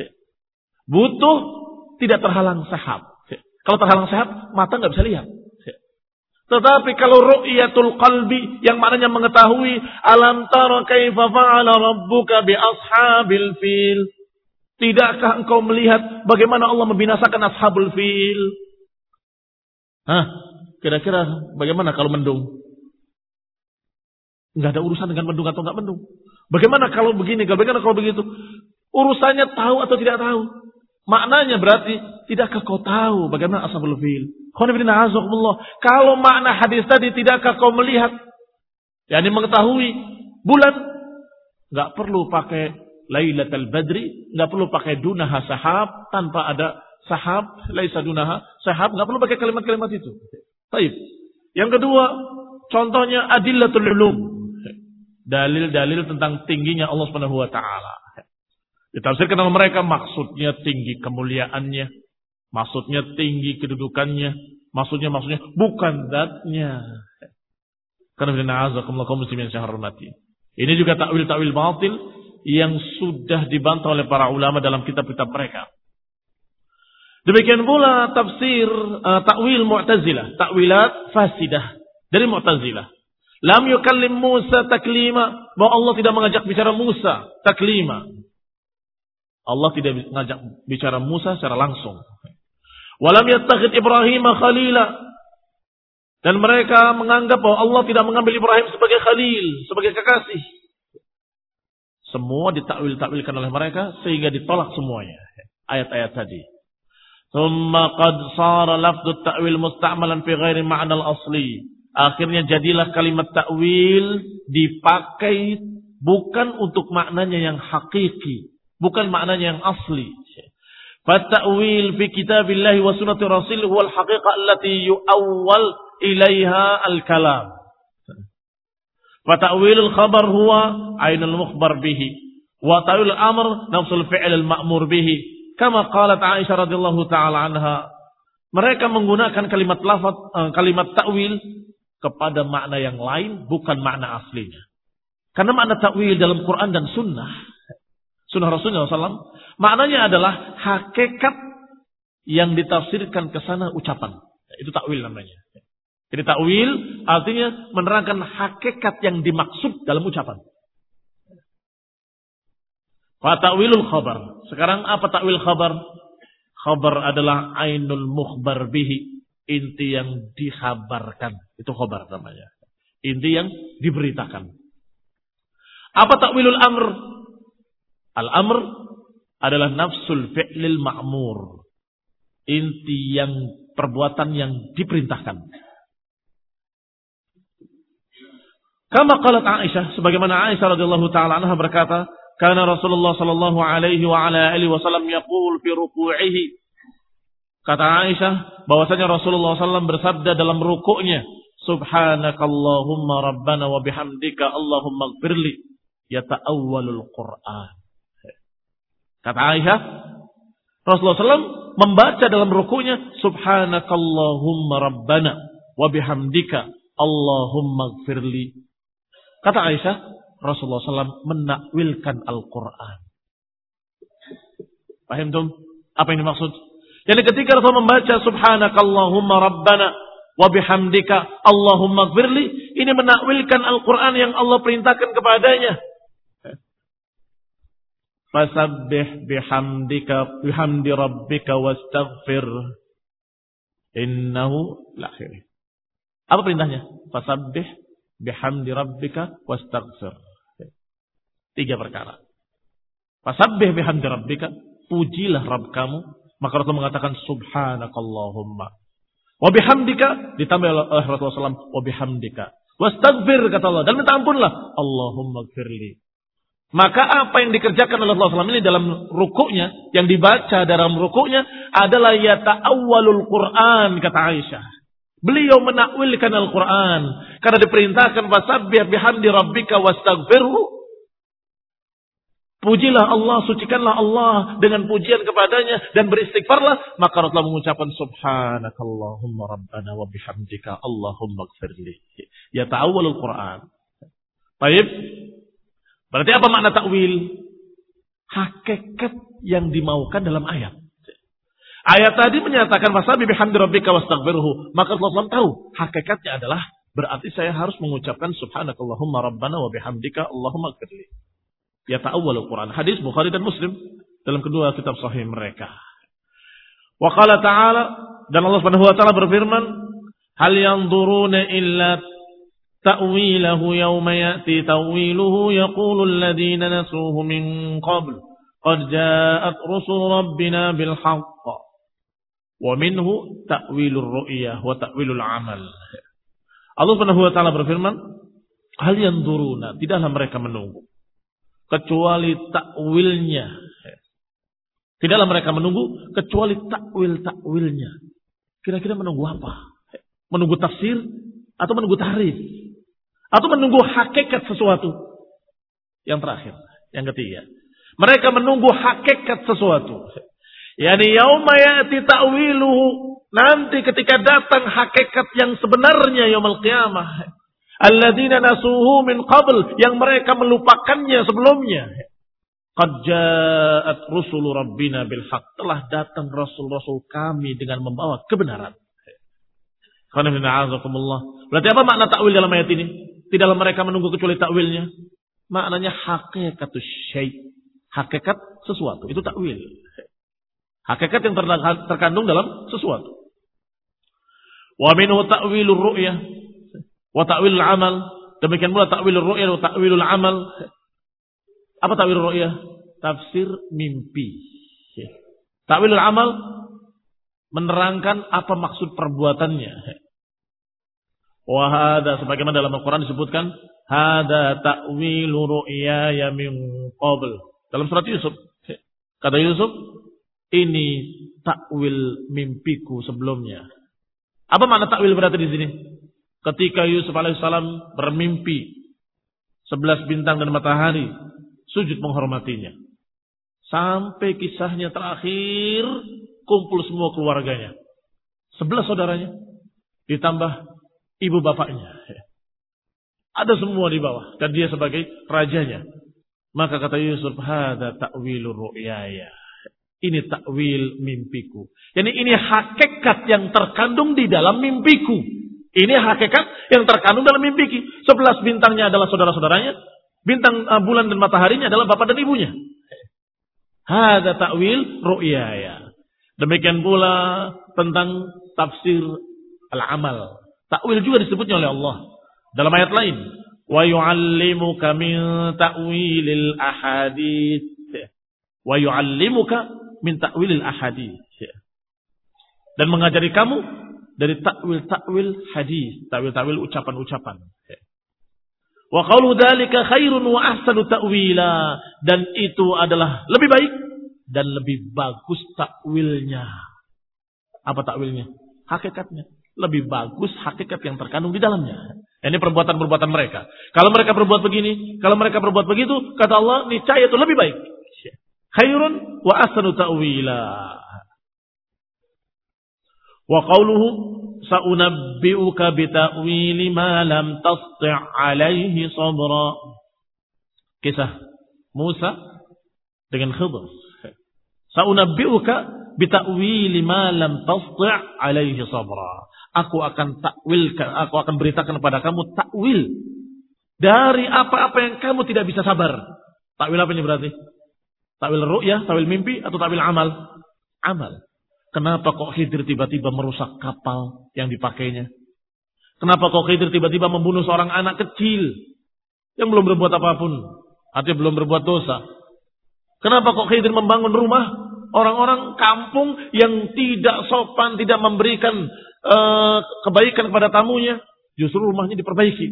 Butuh tidak terhalang sahab. Kalau terhalang sahab, mata nggak bisa lihat. Tetapi kalau ru'yatul qalbi yang maknanya mengetahui, alam tara kaifa fa'ala rabbuka bi ashabil fil. Tidakkah engkau melihat bagaimana Allah membinasakan ashabul fil? Hah? Kira-kira bagaimana kalau mendung? Enggak ada urusan dengan mendung atau enggak mendung. Bagaimana kalau begini, bagaimana kalau begitu? Urusannya tahu atau tidak tahu. Maknanya berarti, tidakkah kau tahu bagaimana ashabul fil? Kalau makna hadis tadi, tidakkah kau melihat? Yani mengetahui bulan, enggak perlu pakai Lailatul Badri, enggak perlu pakai dunaha sahab, tanpa ada sahab, laisa dunaha sahab, enggak perlu pakai kalimat-kalimat itu. Baik. Yang kedua, contohnya adillatul ulum. Dalil-dalil tentang tingginya Allah Subhanahu wa taala. Ditafsirkan oleh mereka maksudnya tinggi kemuliaannya, maksudnya tinggi kedudukannya, maksudnya maksudnya bukan zatnya. Karena benar azakumullah kaum muslimin yang saya hormati. Ini juga takwil-takwil batil yang sudah dibantah oleh para ulama dalam kitab-kitab mereka. Demikian pula tafsir uh, takwil Mu'tazilah, takwilat fasidah dari Mu'tazilah. Lam yukallim Musa taklima, bahwa Allah tidak mengajak bicara Musa taklima. Allah tidak mengajak bicara Musa secara langsung. Walam yattakhid Ibrahim khalila, dan mereka menganggap bahwa Allah tidak mengambil Ibrahim sebagai khalil, sebagai kekasih. Semua ditakwil-takwilkan oleh mereka sehingga ditolak semuanya ayat-ayat tadi. Thumma qad sara lafdhu ta'wil musta'malan fi ghairi ma'na al-asli. Akhirnya jadilah kalimat ta'wil dipakai bukan untuk maknanya yang hakiki, bukan maknanya yang asli. Fa-ta'wil fi kitabillah wa sunnati rasul huwa al-haqiqah allati yu'awwal ilaiha al-kalam. Fa-ta'wilul khabar huwa ainul mukhbar bihi wa ta'wilul amr nafsul fi'l al-ma'mur bihi. Kama qalat Aisyah radhiyallahu taala anha, mereka menggunakan kalimat lafaz kalimat ta'wil kepada makna yang lain bukan makna aslinya. Karena makna ta'wil dalam Quran dan sunnah, sunnah Rasulullah shallallahu alaihi wasallam, maknanya adalah hakikat yang ditafsirkan ke sana ucapan. Itu ta'wil namanya. Jadi ta'wil artinya menerangkan hakikat yang dimaksud dalam ucapan. Fa ta'wilul khabar. Sekarang apa ta'wil khabar? Khabar adalah ainul mukhbar bihi, inti yang dikhabarkan. Itu khabar namanya. Inti yang diberitakan. Apa ta'wilul amr? Al-amr adalah nafsul fi'lil ma'mur. Inti yang perbuatan yang diperintahkan. Kama qalat Aisyah, sebagaimana Aisyah radhiyallahu taala anha berkata, karena Rasulullah sallallahu alaihi wa ala alihi wasallam yaqul fi ruku'ihi. Kata Aisyah bahwasanya Rasulullah sallallahu alaihi wasallam bersabda dalam rukuknya, Subhanakallahumma rabbana wa bihamdika Allahumma ighfirli, yata'awwalul Qur'an. Kata Aisyah, Rasulullah sallallahu alaihi wasallam membaca dalam rukuknya, Subhanakallahumma rabbana wa bihamdika Allahumma ighfirli. Kata Aisyah, Rasulullah sallallahu alaihi wasallam menakwilkan Al-Quran. Paham tuh? Apa yang dimaksud? Jadi ketika Rasul membaca Subhanakallahumma rabbana wa bihamdika Allahumma ighfirli, ini menakwilkan Al-Quran yang Allah perintahkan kepadanya. Fasabbih bihamdika bihamdi rabbika wastaghfir innahu lakhir. Apa perintahnya? Fasabbih bihamdi rabbika wastaghfir. Tiga perkara. Fasabbih bihamdi rabbika, pujilah Rabb kamu, Maka Rasul mengatakan subhanakallahumma wa bihamdika, ditambah oleh Rasulullah sallallahu alaihi wasallam wa bihamdika wastaghfir, kata Allah, dan minta ampunlah, Allahumma gfirli. Maka apa yang dikerjakan oleh Rasulullah sallallahu alaihi wasallam ini dalam rukuknya, yang dibaca dalam rukuknya adalah yata'awwalul Quran, kata Aisyah. Beliau menakwilkan Al-Quran karena diperintahkan fasabbih bihamdi rabbika wastaghfirhu. Pujilah Allah, sucikanlah Allah dengan pujian kepadanya dan beristighfarlah. Maka Rasulullah mengucapkan subhanakallahumma rabbana wa bihamdika Allahumma gfirli. Ya ta'awwalul Quran. Baik. Berarti apa makna ta'wil? Hakikat yang dimaukan dalam ayat. Ayat tadi menyatakan fasabbih bihamdi rabbika wastaghfirhu. Maka Rasulullah tahu hakikatnya adalah berarti saya harus mengucapkan subhanakallahumma rabbana wa bihamdika Allahumma gfirli. Ya ta'awwalul Quran. Hadis Bukhari dan Muslim dalam kedua kitab sahih mereka. Wa qala ta'ala, dan Allah Subhanahu wa taala berfirman, hal yanzuruna illa ta'wilahu yawma ya'ti ta'wiluhu yaqulu alladhina nasuhu min qabl qad ja'at rusul rabbina bil haqq wa minhu ta'wilur ru'yah wa ta'wilul amal. Allah Subhanahu wa taala berfirman, hal yanzuruna, tidaklah mereka menunggu kecuali takwilnya. Tidaklah mereka menunggu kecuali takwil-takwilnya. Kira-kira menunggu apa? Menunggu tafsir atau menunggu tahrif? Atau menunggu hakikat sesuatu? Yang terakhir, yang ketiga. Mereka menunggu hakikat sesuatu. Yani yauma ya'ti ta'wiluhu, nanti ketika datang hakikat yang sebenarnya yaumul qiyamah. Alladzina nasuhu min qabl, yang mereka melupakannya sebelumnya. Qad ja'at rusulu rabbina bil haqq, telah datang rasul-rasul kami dengan membawa kebenaran. Berarti apa makna takwil dalam ayat ini? Tidaklah mereka menunggu kecuali takwilnya. Maknanya hakikatus syai', hakikat sesuatu, itu takwil. Hakikat yang terkandung dalam sesuatu. Wa minhu ta'wilur ru'yah wa ta'wilul amal. Demikian pula ta'wilul ru'yah wa ta'wilul amal. Apa ta'wilul ru'yah? Tafsir mimpi. Ta'wilul amal menerangkan apa maksud perbuatannya. Wa hadza, sebagaimana dalam Al-Qur'an disebutkan, hadza ta'wilu ru'yaya min qabl. Dalam surat Yusuf, kata Yusuf, ini takwil mimpiku sebelumnya. Apa makna takwil berarti di sini? Ketika Yusuf alaihissalam bermimpi sebelas bintang dan matahari sujud menghormatinya, sampai kisahnya terakhir kumpul semua keluarganya, sebelas saudaranya, ditambah ibu bapaknya, ada semua di bawah dan dia sebagai rajanya. Maka kata Yusuf, hadza ta'wilur ru'yaya, ini takwil mimpiku. Jadi ini hakikat yang terkandung di dalam mimpiku. Ini hakikat yang terkandung dalam mimpiku. Sebelas bintangnya adalah saudara-saudaranya. Bintang uh, bulan dan mataharinya adalah bapak dan ibunya. Hadza ta'wil ru'yaya. Demikian pula tentang tafsir al-amal. Takwil juga disebutnya oleh Allah dalam ayat lain. Wa yu'allimuka min ta'wilil ahadits. Wa yu'allimuka min ta'wilil ahadits. Dan mengajari kamu dari takwil-takwil hadis, takwil-takwil ucapan-ucapan. Wa qawlu dzalika khairun wa ahsanu ta'wila, dan itu adalah lebih baik dan lebih bagus takwilnya. Apa takwilnya? Hakikatnya. Lebih bagus hakikat yang terkandung di dalamnya. Ini perbuatan-perbuatan mereka. Kalau mereka berbuat begini, kalau mereka berbuat begitu, kata Allah, niscaya itu lebih baik. Khairun wa ahsanu ta'wila. Wa qawluhu sa'unabbi'uka bita'wili ma lam tasti' alaihi sabra. Kisah Musa dengan Khidir. Sa'unabbi'uka bita'wili ma lam tasti' alaihi sabra. Aku akan takwilkan, aku akan beritakan kepada kamu takwil dari apa-apa yang kamu tidak bisa sabar. Takwil apa ini berarti? Takwil ru'yah, takwil mimpi, atau takwil amal? Amal. Kenapa kok Khidir tiba-tiba merusak kapal yang dipakainya? Kenapa kok Khidir tiba-tiba membunuh seorang anak kecil yang belum berbuat apapun, artinya belum berbuat dosa? Kenapa kok Khidir membangun rumah Orang-orang kampung yang tidak sopan, tidak memberikan uh, kebaikan kepada tamunya, justru rumahnya diperbaiki.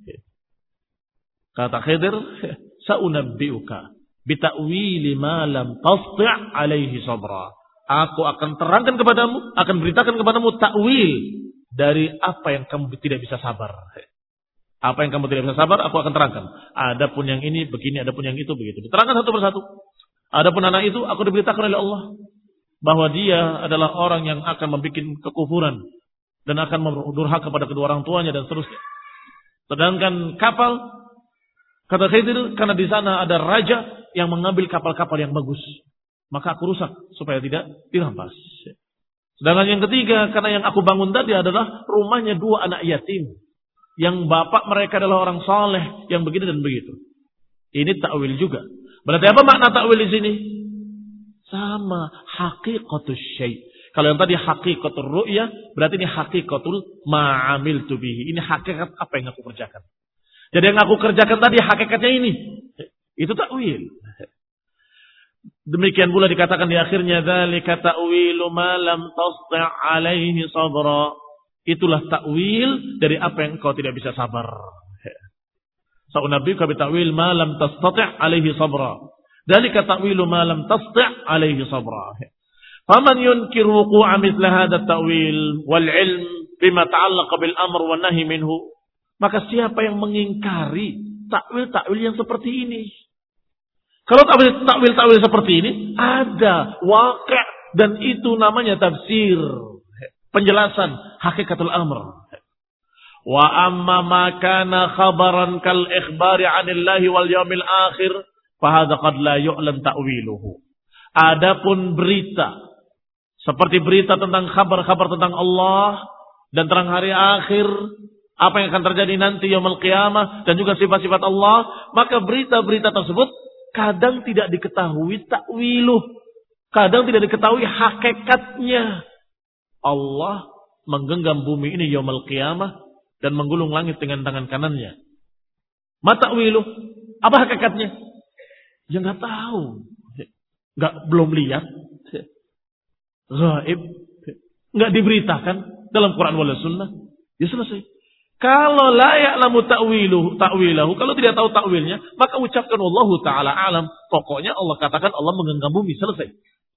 Kata Khidir, "Sa'unabbi'uka bita'wili ma lam tasti' alaihi sabra." Aku akan terangkan kepadamu, akan beritakan kepadamu takwil dari apa yang kamu tidak bisa sabar. Apa yang kamu tidak bisa sabar, aku akan terangkan. Adapun yang ini begini, adapun yang itu begitu. Diterangkan satu persatu. Adapun anak itu, aku diberitakan oleh Allah bahwa dia adalah orang yang akan membuat kekufuran dan akan mendurhaka kepada kedua orang tuanya dan seterusnya. Sedangkan kapal, kata Khidir, karena di sana ada raja yang mengambil kapal-kapal yang bagus, maka aku rusak supaya tidak dirampas. Sedangkan yang ketiga, karena yang aku bangun tadi adalah rumahnya dua anak yatim, yang bapak mereka adalah orang saleh yang begini dan begitu. Ini takwil juga. Berarti apa makna takwil di sini? Sama, haqiqatus syai'. Kalau yang tadi haqiqatul ru'yah, berarti ini haqiqatul ma'amiltu bihi. Ini hakikat apa yang aku kerjakan. Jadi yang aku kerjakan tadi hakikatnya ini. Itu takwil. Demikian pula dikatakan di akhirnya, dzalika ta'wilu ma lam tasti' alaihi sabra. Itulah takwil dari apa yang kau tidak bisa sabar. Sa'unabbi'uka bita'wil ma lam tastati' alaihi sabra. Dzalika ta'wilu ma lam tasti' alaihi sabra. Faman yunkir wuqu'a mithla hadha at-ta'wil wal 'ilm bima ta'allaqa bil amr wan nahy minhu. Maka siapa yang mengingkari takwil-takwil yang seperti ini? Kalau takwil-takwil seperti ini ada waqi' dan itu namanya tafsir. Penjelasan hakikatul amr. Wa amma ma kana khabaran kal ikhbari 'anillahi wal yaumil akhir fa hadza qad la yu'lam ta'wiluhu. Adapun berita seperti berita tentang kabar-kabar tentang Allah dan tentang hari akhir, apa yang akan terjadi nanti yaumul qiyamah dan juga sifat-sifat Allah, maka berita-berita tersebut kadang tidak diketahui ta'wiluh, kadang tidak diketahui hakikatnya. Allah menggenggam bumi ini yaumul qiyamah dan menggulung langit dengan tangan kanannya. Mata'wiluh, apa hakikatnya? Ya enggak tahu. Enggak, belum lihat. Ghaib. Enggak diberitakan dalam Quran wal Sunnah. Ya selesai. Kalau la ya'lamu ta'wiluhu, ta'wilahu, kalau tidak tahu takwilnya, maka ucapkan wallahu ta'ala alam. Pokoknya Allah katakan Allah menggenggam bumi, selesai.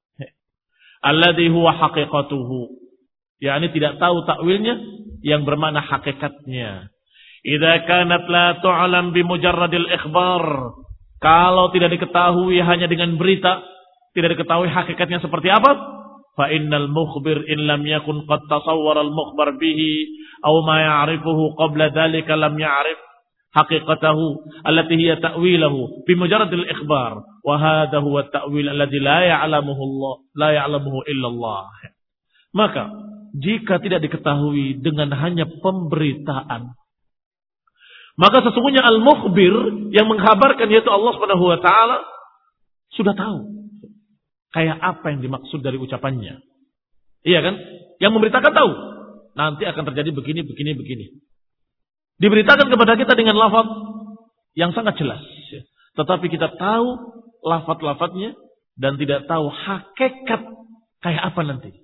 Alladhi huwa haqiqatuhu. yakni tidak tahu takwilnya yang bermakna hakikatnya. Idza kanat la tu'lam bi mujarradil ikhbar. Kalau tidak diketahui hanya dengan berita, tidak diketahui hakikatnya seperti apa, fa innal mukhbir in lam yakun qad tasawwara al mukhbar bihi aw ma ya'rifuhu qabla dhalika lam ya'rif haqiqatahu allati hiya ta'wiluhu bi mujarradil ikhbar wa hadha huwa at-ta'wil alladhi la ya'lamuhu Allah la ya'lamuhu illa Allah. Maka jika tidak diketahui dengan hanya pemberitaan, maka sesungguhnya al-mukhbir yang mengkhabarkan yaitu Allah Subhanahu wa taala sudah tahu kayak apa yang dimaksud dari ucapannya. Iya kan? Yang memberitakan tahu nanti akan terjadi begini begini begini. Diberitakan kepada kita dengan lafaz yang sangat jelas. Tetapi kita tahu lafaz-lafaznya dan tidak tahu hakikat kayak apa nanti.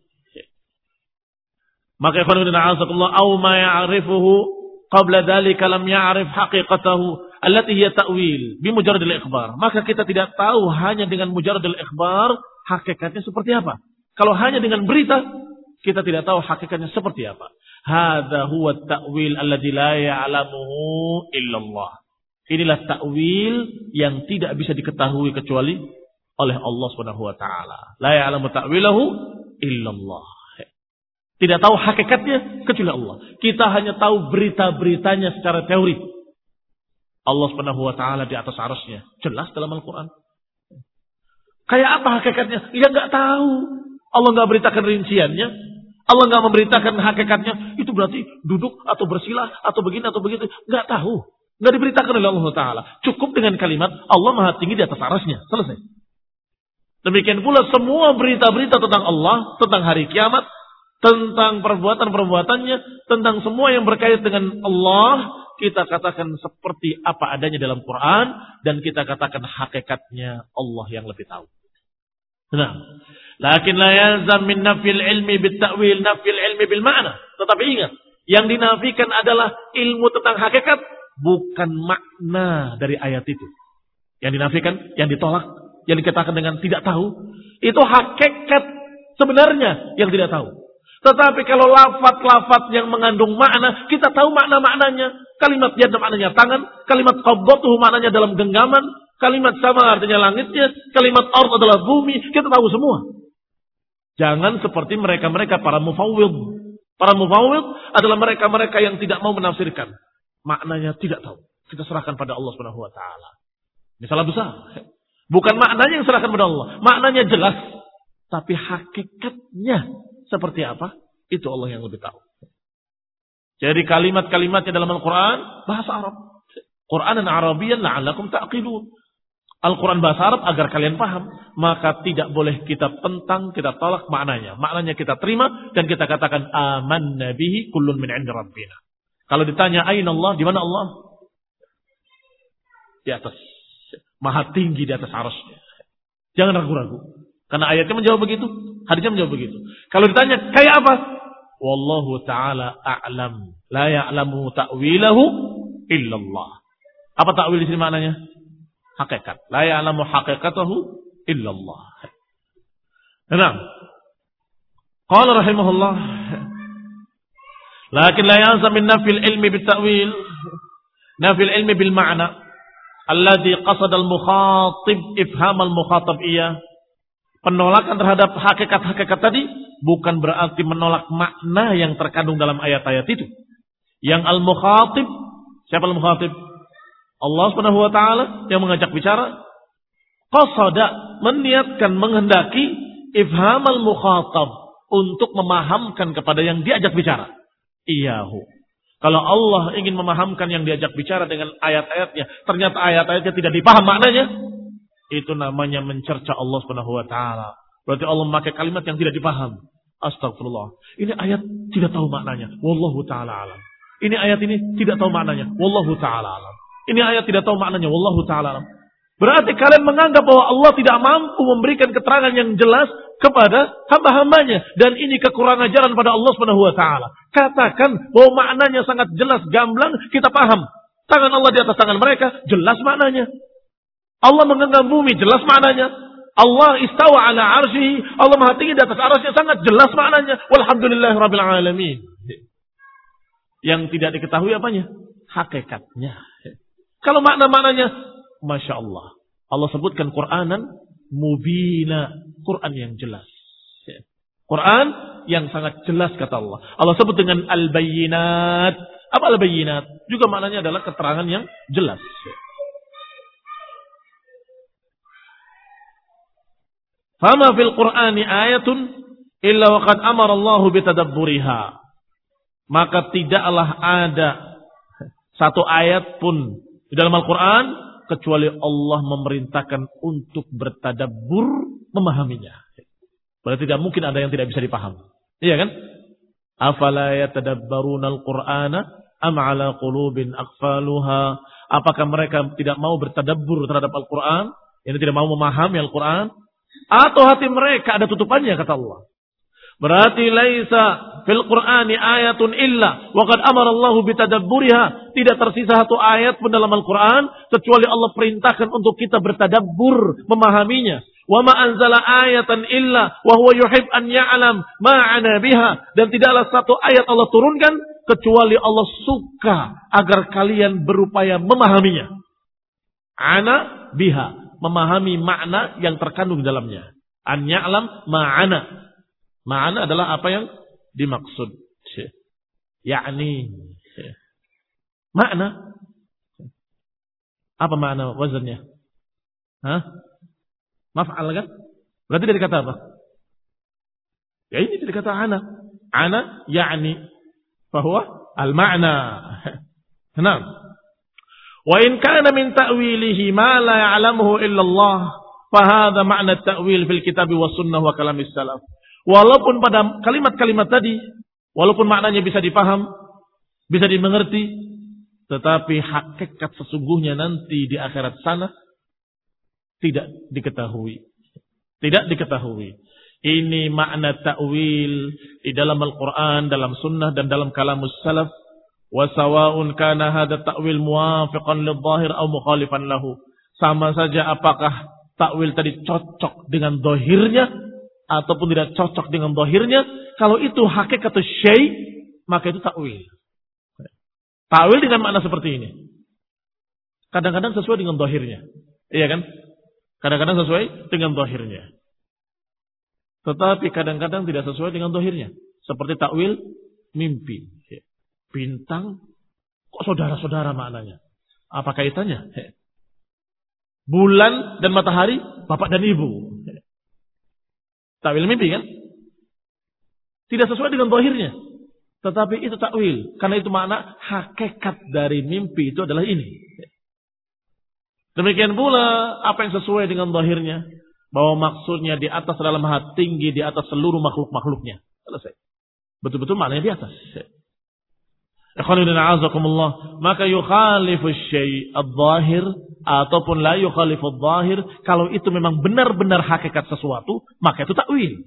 Maka ikhwan fillah a'azakumullah aw ma ya'rifuhu qabla dzalika lam ya'rif haqiqatahu allati hiya ta'wil bi mujarradil ikhbar. Maka kita tidak tahu hanya dengan mujarradil ikhbar hakikatnya seperti apa. Kalau hanya dengan berita kita tidak tahu hakikatnya seperti apa. Hadza huwa at-ta'wil alladzi la ya'lamuhu illallah. Inilah ta'wil yang tidak bisa diketahui kecuali oleh Allah Subhanahu wa taala. La ya'lamu ta'wilahu illallah. Tidak tahu hakikatnya kecuali Allah. Kita hanya tahu berita-beritanya secara teori. Allah Subhanahu wa taala di atas arasnya. Jelas dalam Al-Qur'an. Kayak apa hakikatnya? Ya enggak tahu. Allah enggak beritakan rinciannya. Allah enggak memberitakan hakikatnya. Itu berarti duduk atau bersila atau begini atau begitu. Enggak tahu. Enggak diberitakan oleh Allah taala. Cukup dengan kalimat Allah Maha Tinggi di atas arasnya. Selesai. Demikian pula semua berita-berita tentang Allah, tentang hari kiamat, tentang perbuatan-perbuatannya, tentang semua yang berkait dengan Allah, kita katakan seperti apa adanya dalam Quran, dan kita katakan hakikatnya Allah yang lebih tahu. Nah, lakin la yalzam min nafil ilmi bit ta'wil nafil ilmi bil ma'na. Tetapi ingat, yang dinafikan adalah ilmu tentang hakikat, bukan makna dari ayat itu. Yang dinafikan, yang ditolak, yang dikatakan dengan tidak tahu, itu hakikat sebenarnya yang tidak tahu. Tetapi kalau lafaz-lafaz yang mengandung makna, kita tahu makna-maknanya. Kalimat yad maknanya tangan, kalimat qabdatuhu maknanya dalam genggaman, kalimat sama artinya langitnya, kalimat ard adalah bumi, kita tahu semua. Jangan seperti mereka-mereka para mufawwid. Para mufawwid adalah mereka-mereka yang tidak mau menafsirkan. Maknanya tidak tahu. Kita serahkan pada Allah Subhanahu wa taala. Ini salah besar. Bukan maknanya yang serahkan pada Allah, maknanya jelas, tapi hakikatnya seperti apa? Itu Allah yang lebih tahu. Jadi kalimat-kalimatnya dalam Al-Quran bahasa Arab. Qur'anan Arabiyan la'allakum ta'qilun. Al-Quran bahasa Arab agar kalian paham. Maka tidak boleh kita pentang, kita tolak maknanya. Maknanya kita terima dan kita katakan amanna bihi kullun min 'indi rabbina. Kalau ditanya aina Allah, di mana Allah? Di atas. Maha tinggi di atas arasy-Nya. Jangan ragu-ragu. Karena ayatnya menjawab begitu, hadisnya menjawab begitu. Kalau ditanya kayak apa? Wallahu ta'ala a'lam. La ya'lamu ta'wilahu illallah. Apa ta'wil di sini maknanya? Hakikat. La ya'lamu haqiqatahu illallah. Nah. Qala rahimahullah. Lakin la yalzam min nafil ilmi bit ta'wil. Nafil ilmi bil ma'na. Alladhi qasada al-mukhatib ifham al-mukhatab iya. Penolakan terhadap hakikat-hakikat tadi bukan berarti menolak makna yang terkandung dalam ayat-ayat itu. Yang al-mukhatib, siapa al-mukhatib? Allah Subhanahu wa taala yang mengajak bicara. Qasada, meniatkan, menghendaki ifham al-mukhatab, untuk memahamkan kepada yang diajak bicara. Iyahu. Kalau Allah ingin memahamkan yang diajak bicara dengan ayat-ayatnya, ternyata ayat-ayatnya tidak dipaham maknanya, itu namanya mencerca Allah Subhanahu wa taala. Berarti Allah memakai kalimat yang tidak dipaham. Astagfirullah. Ini ayat tidak tahu maknanya. Wallahu taala alam. Ini ayat ini tidak tahu maknanya. Wallahu taala alam. Ini ayat tidak tahu maknanya. Wallahu taala alam. Berarti kalian menganggap bahwa Allah tidak mampu memberikan keterangan yang jelas kepada hamba-hambanya, dan ini kekurangan ajaran pada Allah Subhanahu wa taala. Katakan bahwa maknanya sangat jelas, gamblang, kita paham. Tangan Allah di atas tangan mereka, jelas maknanya. Allah menggenggam bumi, jelas maknanya. Allah istawa ala arsyihi, Allah Maha tinggi di atas arsy-Nya, sangat jelas maknanya. Walhamdulillahirabbil alamin. Yang tidak diketahui apanya? Hakikatnya. Kalau makna-maknanya, Masya Allah. Allah sebutkan Qur'anan mubina, Quran yang jelas. Quran yang sangat jelas kata Allah. Allah sebut dengan al-bayyinat. Apa al-bayyinat? Juga maknanya adalah keterangan yang jelas. Fama fil Qur'ani ayatun illa waqad amara Allah bitadabburiha. Maka tidaklah ada satu ayat pun di dalam Al-Qur'an kecuali Allah memerintahkan untuk bertadabbur, memahaminya. Berarti tidak mungkin ada yang tidak bisa dipaham. Iya kan? Afala yatadabbaruna al-Qur'ana am 'ala qulubin aqfaluha? Apakah mereka tidak mau bertadabbur terhadap Al-Qur'an? Yang tidak mau memahami Al-Qur'an? Atau hati mereka ada tutupannya kata Allah? Berarti laisa fil Qur'ani ayatun illa wa qad amara Allah bitadabburiha. Tidak tersisa satu ayat pun dalam Al-Qur'an kecuali Allah perintahkan untuk kita bertadabbur, memahaminya. Wa ma anzala ayatan illa wa huwa yuhib an ya'lam ma'ana biha. Dan tidaklah satu ayat Allah turunkan kecuali Allah suka agar kalian berupaya memahaminya. Ana biha, memahami makna yang terkandung dalamnya. An ya'lam ma'ana. Ma'ana adalah apa yang dimaksud. Yakni makna. Apa makna wazannya? Hah? Maf'al kan? Berarti dari kata apa? Ya ini dari kata ana. Ana yakni bahwa al-ma'na. Nah. Wa in kana min ta'wilihi ma la ya'lamuhu illa Allah, fa hadha ma'na at-ta'wil fil kitab was sunnah wa kalamis salaf. Walaupun pada kalimat-kalimat tadi, walaupun maknanya bisa dipaham, bisa dimengerti, tetapi hakikat sesungguhnya nanti di akhirat sana tidak diketahui. Tidak diketahui. Ini makna ta'wil di dalam Al-Quran, dalam sunnah, dan dalam kalamus salaf. Wa sawa'un kana hadha ta'wil muwafiqan lidh-dhahir aw mukhalifan lahu. Sama saja apakah ta'wil tadi cocok dengan dhahirnya ataupun tidak cocok dengan dhahirnya. Kalau itu hakikat syai', maka itu ta'wil. Ta'wil dengan makna seperti ini. Kadang-kadang sesuai dengan dhahirnya. Iya kan? Kadang-kadang sesuai dengan dhahirnya. Tetapi kadang-kadang tidak sesuai dengan dhahirnya. Seperti ta'wil mimpi. Bintang, kok saudara-saudara maknanya? Apa kaitannya? Bulan dan matahari, bapak dan ibu. Ta'wil mimpi kan? Tidak sesuai dengan dhahirnya. Tetapi itu ta'wil. Karena itu makna hakikat dari mimpi itu adalah ini. Demikian pula apa yang sesuai dengan dhahirnya. Bahwa maksudnya di atas dalam hati tinggi di atas seluruh makhluk-makhluknya. Selesai. Betul-betul maknanya di atas. Ikhwanudina azakumullah. Maka yukhalifu syai' ad-dhahir. Ataupun la yukhalifu ad-dhahir. Kalau itu memang benar-benar hakikat sesuatu. Maka itu ta'wil.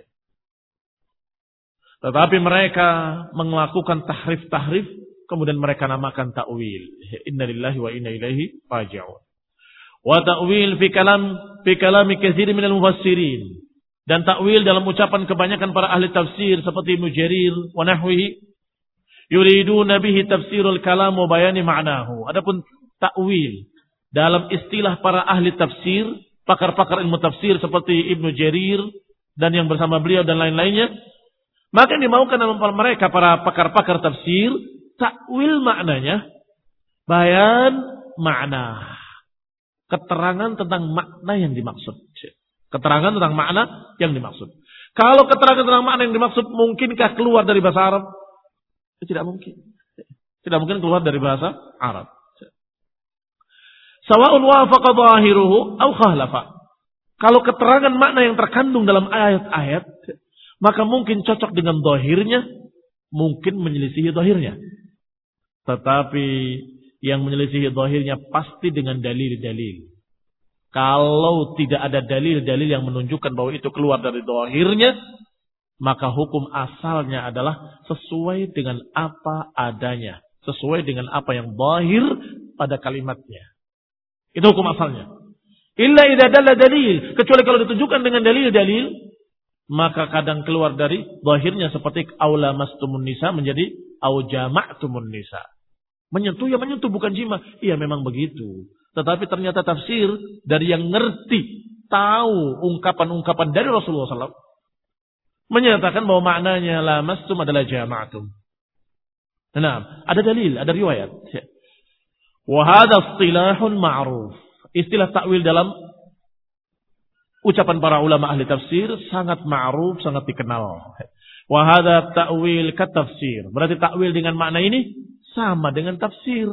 Tetapi mereka melakukan tahrif-tahrif, kemudian mereka namakan ta'wil. Inna lillahi wa inna ilaihi raji'un. Wa ta'wil fi kalam fi kalami katsirin minal mufassirin. Dan ta'wil dalam ucapan kebanyakan para ahli tafsir seperti Ibnu Jarir wa nahwihi, yuriduna bihi tafsirul kalam wa bayani ma'nahu. Adapun ta'wil dalam istilah para ahli tafsir, pakar-pakar ilmu tafsir seperti Ibnu Jarir dan yang bersama beliau dan lain-lainnya, maka yang dimaukan dalam mereka para pakar-pakar tafsir, takwil maknanya bayan makna, keterangan tentang makna yang dimaksud. Keterangan tentang makna yang dimaksud. Kalau keterangan tentang makna yang dimaksud mungkinkah keluar dari bahasa Arab? Tidak mungkin. Tidak mungkin keluar dari bahasa Arab. Sawa'un wafaqa dhahiruhu aw khahlafa. Kalau keterangan makna yang terkandung dalam ayat-ayat, maka mungkin cocok dengan dhahirnya, mungkin menyelisihi dhahirnya. Tetapi yang menyelisihi dhahirnya pasti dengan dalil-dalil. Kalau tidak ada dalil-dalil yang menunjukkan bahwa itu keluar dari dhahirnya, maka hukum asalnya adalah sesuai dengan apa adanya. Sesuai dengan apa yang dhahir pada kalimatnya. Itu hukum asalnya. Illa idza dalla dalil. Kecuali kalau ditunjukkan dengan dalil-dalil, maka kadang keluar dari zahirnya seperti aula mastumun nisa menjadi au jama'tumun nisa. Menyentuh ya menyentuh bukan jima. Iya memang begitu. Tetapi ternyata tafsir dari yang ngerti, tahu ungkapan-ungkapan dari Rasulullah shallallahu alaihi wasallam menyatakan bahwa maknanya lamastum adalah jama'tum. Nah, ada dalil, ada riwayat. Wa hadha istilahun ma'ruf. Istilah takwil dalam ucapan para ulama ahli tafsir sangat ma'ruf, sangat dikenal. Wa hadha ta'wil ka tafsir. Berarti takwil dengan makna ini sama dengan tafsir.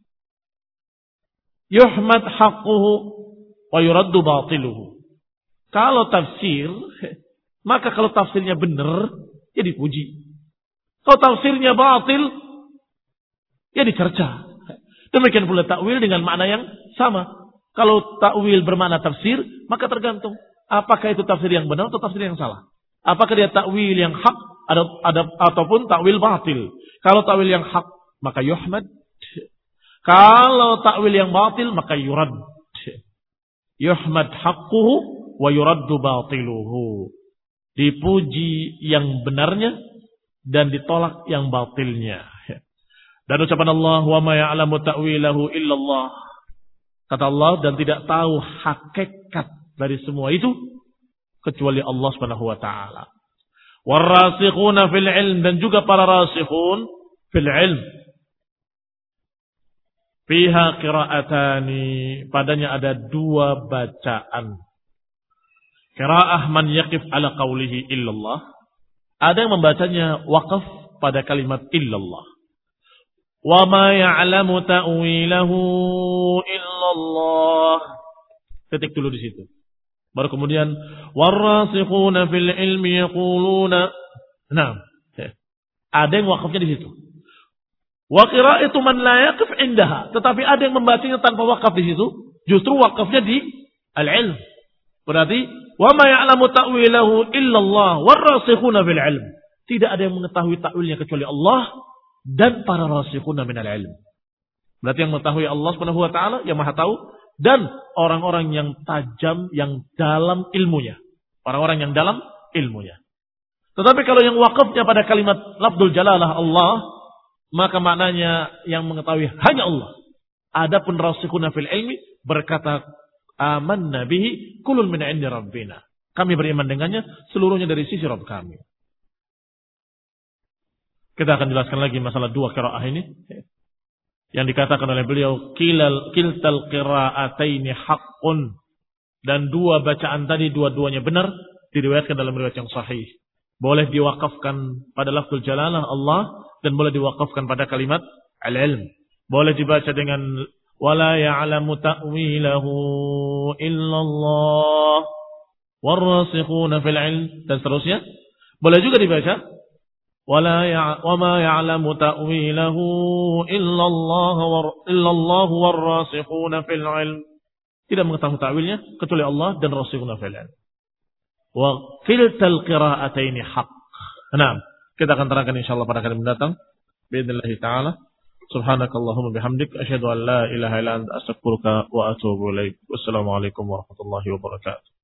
Yuhmad haqquhu wa yuraddu batiluhu. Kalau tafsir, maka kalau tafsirnya benar, ya dipuji. Kalau tafsirnya batil, ya dicerca. Demikian pula takwil dengan makna yang sama. Kalau takwil bermakna tafsir, maka tergantung apakah itu tafsir yang benar atau tafsir yang salah. Apakah dia takwil yang hak ada, ada ataupun takwil batil. Kalau takwil yang hak, maka yuhmad. Kalau takwil yang batil, maka yurad. Yuhmad haqquhu wa yuraddu batiluhu. Dipuji yang benarnya dan ditolak yang batilnya. Dan ucapan Allah, wa ma ya'lamu ta'wilahu illallah. Kata Allah, dan tidak tahu hakikat dari semua itu kecuali Allah Subhanahu wa taala. Warasikhuna fil ilm, dan juga para rasikhun fil ilm. Fiha qira'atani, padanya ada dua bacaan. Qira'ah man yaqif ala qawlihi illallah. Ada yang membacanya waqaf pada kalimat illallah. Wa ma ya'lamu ta'wilahu illallah. Titik dulu di situ. Baru kemudian warasikhuna fil ilmi yaquluna. Nah, ada yang wakafnya di situ. Wa qira'atu man la yaqif indaha. Tetapi ada yang membacanya tanpa wakaf di situ. Justru wakafnya di al-ilm. Berarti Wa ma ya'lamu ta'wilahu illallah warrasikhuna fil ilm. Tidak ada yang mengetahui takwilnya kecuali Allah dan para rasikhuna minal ilm. Berarti yang mengetahui Allah Subhanahu wa taala, yang Maha tahu, dan orang-orang yang tajam, yang dalam ilmunya. Orang-orang yang dalam ilmunya. Tetapi kalau yang wakafnya pada kalimat lafdzul jalalah Allah, maka maknanya yang mengetahui hanya Allah. Adapun rasikhuna fil ilmi berkata amanna bihi kullun min 'indi rabbina. Kami beriman dengannya seluruhnya dari sisi Rabb kami. Kita akan jelaskan lagi masalah dua qiraah ini. Yang dikatakan oleh beliau kilal kiltal qiraataini haqqun, dan dua bacaan tadi dua-duanya benar, diriwayatkan dalam riwayat yang sahih. Boleh diwakafkan pada lafzul jalalah Allah dan boleh diwakafkan pada kalimat al-ilm. Boleh dibaca dengan wala ya'lamu ta'wilahu illallah warrasikhuna fil ilm dan seterusnya. Boleh juga dibaca wala ya wa ma ya'lamu ta'wilahu illallah war illallah warrasikhuna fil ilm. Tidak mengetahui ta'wilnya kecuali Allah dan rasikhuna fil ilm. Wa kiltal qira'ataini haqq. Nah, kita akan terangkan insyaallah pada kali mendatang. Bismillah taala. Subhanakallahumma bihamdik asyhadu an la ilaha illa anta astaghfiruka wa atubu ilaik. Wassalamualaikum warahmatullahi wabarakatuh.